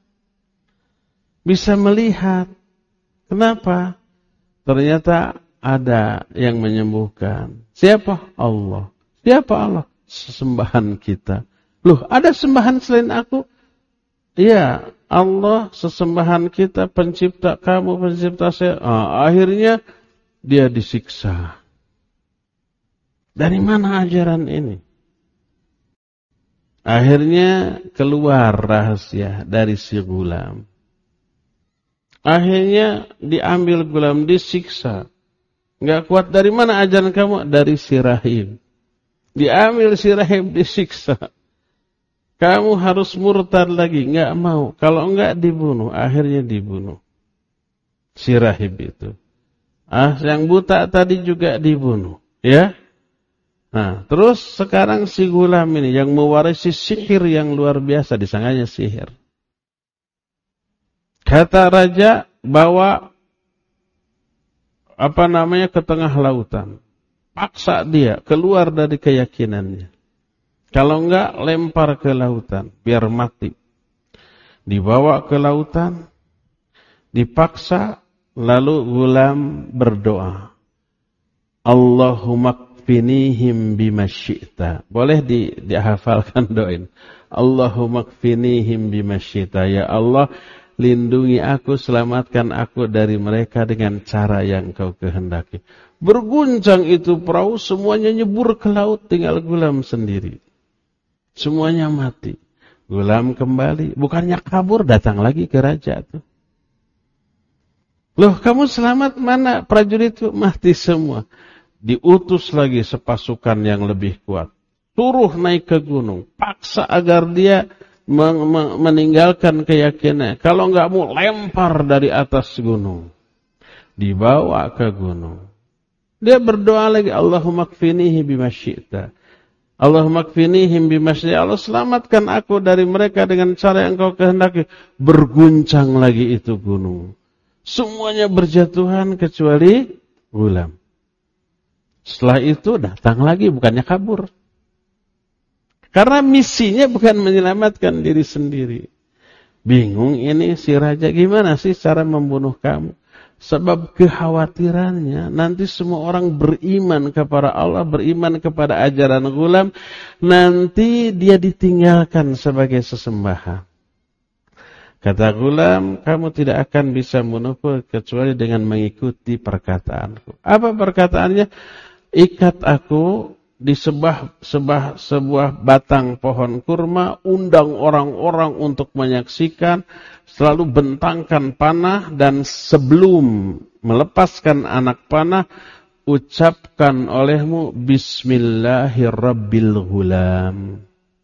melihat. Kenapa? Ternyata ada yang menyembuhkan. Siapa? Allah. Siapa Allah? Sesembahan kita. Loh, ada sembahan selain aku? Iya, Allah sesembahan kita, pencipta kamu, pencipta saya. Akhirnya dia disiksa. Dari mana ajaran ini? Akhirnya keluar rahasia dari si gulam. Akhirnya diambil gulam, disiksa. Enggak kuat, dari mana ajaran kamu? Dari si rahib. Diambil si rahib, disiksa. Kamu harus murtad lagi. Enggak mau. Kalau enggak dibunuh. Akhirnya dibunuh. Si rahib itu. Yang buta tadi juga dibunuh. Ya. Nah, terus sekarang si gulam ini yang mewarisi sihir yang luar biasa. Disangkanya sihir. Kata raja, bawa ke tengah lautan. Paksa dia keluar dari keyakinannya. Kalau enggak, lempar ke lautan biar mati. Dibawa ke lautan, dipaksa, lalu gulam berdoa. Allahumma kfinihim bima syi'ta. Boleh dihafalkan doain. Allahumma kfinihim bima syi'ta. Ya Allah, lindungi aku, selamatkan aku dari mereka dengan cara yang Kau kehendaki. Berguncang itu perahu, semuanya nyebur ke laut, tinggal gulam sendiri. Semuanya mati. Gulam kembali, bukannya kabur, datang lagi ke raja tuh. Loh, kamu selamat, mana prajurit itu? Mati semua. Diutus lagi sepasukan yang lebih kuat. Suruh naik ke gunung, paksa agar dia meninggalkan keyakinan. Kalau enggak mau, lempar dari atas gunung. Dibawa ke gunung. Dia berdoa lagi, Allahumma kfinihi bima syi'ta. Allahumma kfinihim bima syi'ta. Allah, selamatkan aku dari mereka dengan cara yang Kau kehendaki. Berguncang lagi itu gunung. Semuanya berjatuhan kecuali gulam. Setelah itu datang lagi, bukannya kabur. Karena misinya bukan menyelamatkan diri sendiri. Bingung ini si raja, gimana sih cara membunuh kamu? Sebab kekhawatirannya nanti semua orang beriman kepada Allah, beriman kepada ajaran gulam, nanti dia ditinggalkan sebagai sesembahan. Kata gulam, kamu tidak akan bisa membunuhku kecuali dengan mengikuti perkataanku. Apa perkataannya? Ikat aku di sebuah batang pohon kurma, undang orang-orang untuk menyaksikan, selalu bentangkan panah, dan sebelum melepaskan anak panah, ucapkan olehmu Bismillahirrabbilghulam.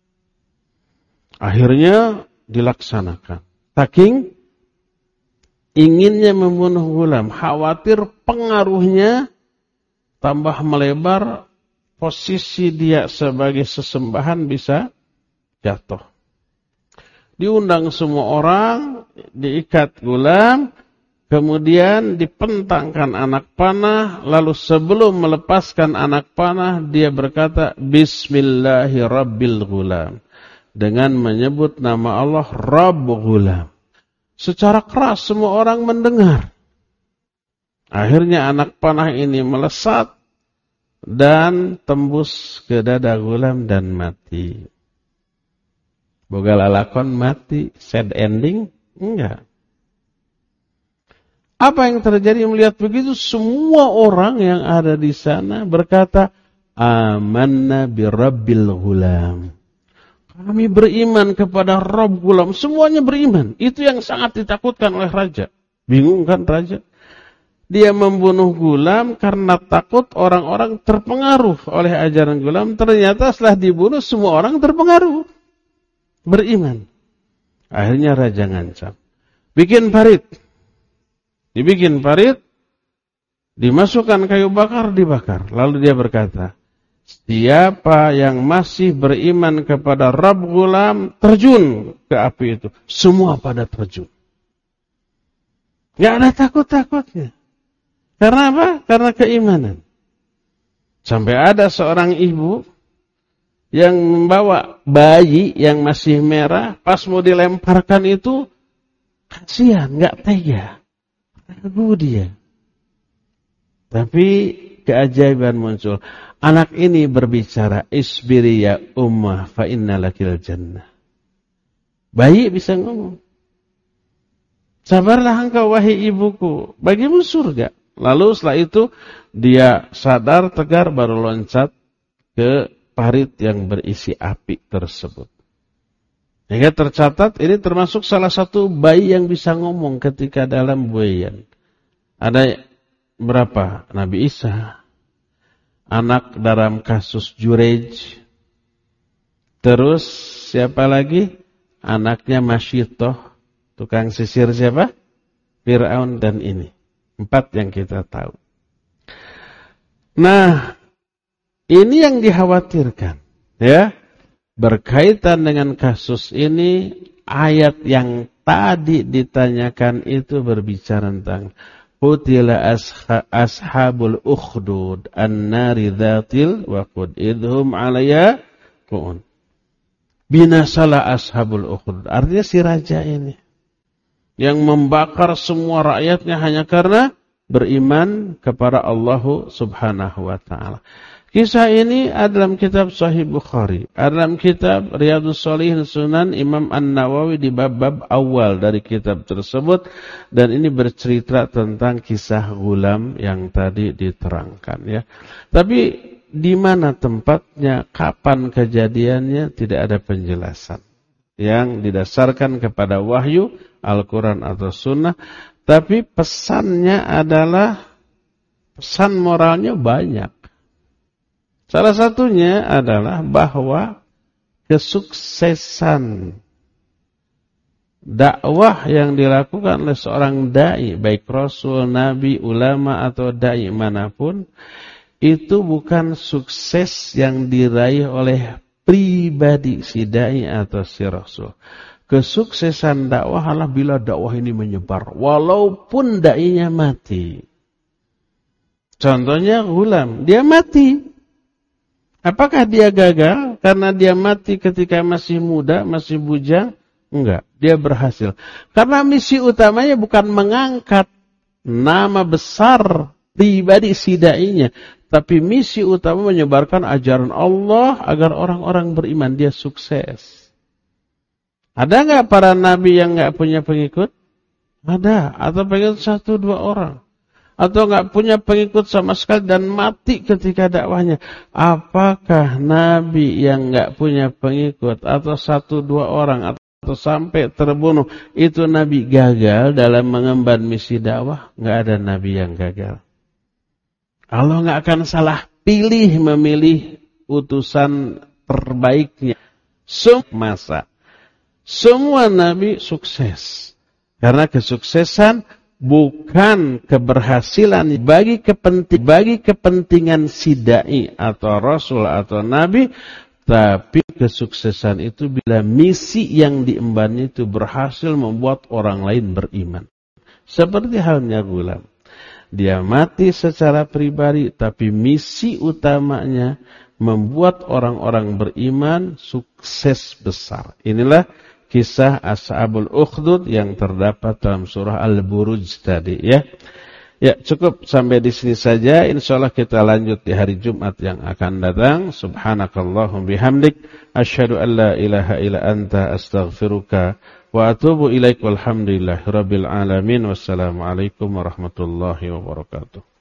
Akhirnya dilaksanakan. Saking inginnya membunuh gulam, khawatir pengaruhnya tambah melebar, posisi dia sebagai sesembahan bisa jatuh. Diundang semua orang, diikat gulam, kemudian dipentangkan anak panah, lalu sebelum melepaskan anak panah, dia berkata, Bismillahirrabbilghulam. Dengan menyebut nama Allah, Rabb Ghulam. Secara keras semua orang mendengar. Akhirnya anak panah ini melesat dan tembus ke dada gulam dan mati. Boga lalakon mati, sad ending? Enggak. Apa yang terjadi melihat begitu? Semua orang yang ada di sana berkata, Amanna birabbil ghulam. Kami beriman kepada Rabb Gulam. Semuanya beriman. Itu yang sangat ditakutkan oleh raja. Bingung kan raja? Dia membunuh gulam karena takut orang-orang terpengaruh oleh ajaran gulam. Ternyata setelah dibunuh semua orang terpengaruh. Beriman. Akhirnya raja ngancam. Bikin parit. Dibikin parit. Dimasukkan kayu bakar, dibakar. Lalu dia berkata, siapa yang masih beriman kepada Rabb Ghulam, terjun ke api itu. Semua pada terjun. Gak ada takut-takutnya. Karena apa? Karena keimanan. Sampai ada seorang ibu yang membawa bayi yang masih merah, pas mau dilemparkan itu, kasihan, gak tega. Ragu dia. Tapi keajaiban muncul. Anak ini berbicara, Isbiri ya ummah fa inna lakil jannah. Bayi bisa ngomong. Sabarlah engkau wahai ibuku, bagimu surga. Lalu setelah itu dia sadar tegar baru loncat ke parit yang berisi api tersebut. Hingga tercatat ini termasuk salah satu bayi yang bisa ngomong ketika dalam buayan. Ada berapa? Nabi Isa. Anak dalam kasus Jurej. Terus siapa lagi? Anaknya Masyitoh. Tukang sisir siapa? Fir'aun dan ini. 4 yang kita tahu. Nah, ini yang dikhawatirkan. Ya, berkaitan dengan kasus ini, ayat yang tadi ditanyakan itu berbicara tentang qutila ashabul ukhdud an-nari dzatil waqud idhum 'alayha qu'un. Binasalah ashabul ukhdud. Artinya si raja ini yang membakar semua rakyatnya hanya karena beriman kepada Allah Subhanahu wa taala. Kisah ini ada dalam kitab Sahih Bukhari, ada dalam kitab Riyadhus Shalihin Sunan Imam An-Nawawi di bab-bab awal dari kitab tersebut, dan ini bercerita tentang kisah gulam yang tadi diterangkan ya. Tapi di mana tempatnya, kapan kejadiannya tidak ada penjelasan yang didasarkan kepada wahyu Al-Quran atau Sunnah. Tapi pesannya adalah pesan moralnya banyak. Salah satunya adalah bahwa kesuksesan dakwah yang dilakukan oleh seorang dai, baik rasul, nabi, ulama atau dai manapun, itu bukan sukses yang diraih oleh pribadi si dai atau si rasul. Kesuksesan dakwah adalah bila dakwah ini menyebar walaupun dai-nya mati. Contohnya gulam, dia mati. Apakah dia gagal karena dia mati ketika masih muda, masih bujang? Enggak, dia berhasil. Karena misi utamanya bukan mengangkat nama besar pribadi si dai-nya, tapi misi utama menyebarkan ajaran Allah agar orang-orang beriman. Dia sukses. Ada enggak para nabi yang enggak punya pengikut? Ada, atau pengikut 1-2 orang. Atau enggak punya pengikut sama sekali dan mati ketika dakwahnya. Apakah nabi yang enggak punya pengikut atau 1-2 orang atau sampai terbunuh itu nabi gagal dalam mengemban misi dakwah? Enggak ada nabi yang gagal. Allah enggak akan salah pilih memilih utusan terbaiknya. Semua nabi sukses. Karena kesuksesan bukan keberhasilan bagi kepentingan si dai atau rasul atau nabi, tapi kesuksesan itu bila misi yang diemban itu berhasil membuat orang lain beriman. Seperti halnya gulam. Dia mati secara pribadi, tapi misi utamanya membuat orang-orang beriman sukses besar. Inilah kisah Ashabul Ukhdud yang terdapat dalam surah Al-Buruj tadi ya. Ya, cukup sampai di sini saja. Insyaallah kita lanjut di hari Jumat yang akan datang. Subhanakallahum bihamdik asyhadu an la ilaha illa anta astaghfiruka wa atubu ilaik. Walhamdulillahirabbil alamin. Wassalamualaikum warahmatullahi wabarakatuh.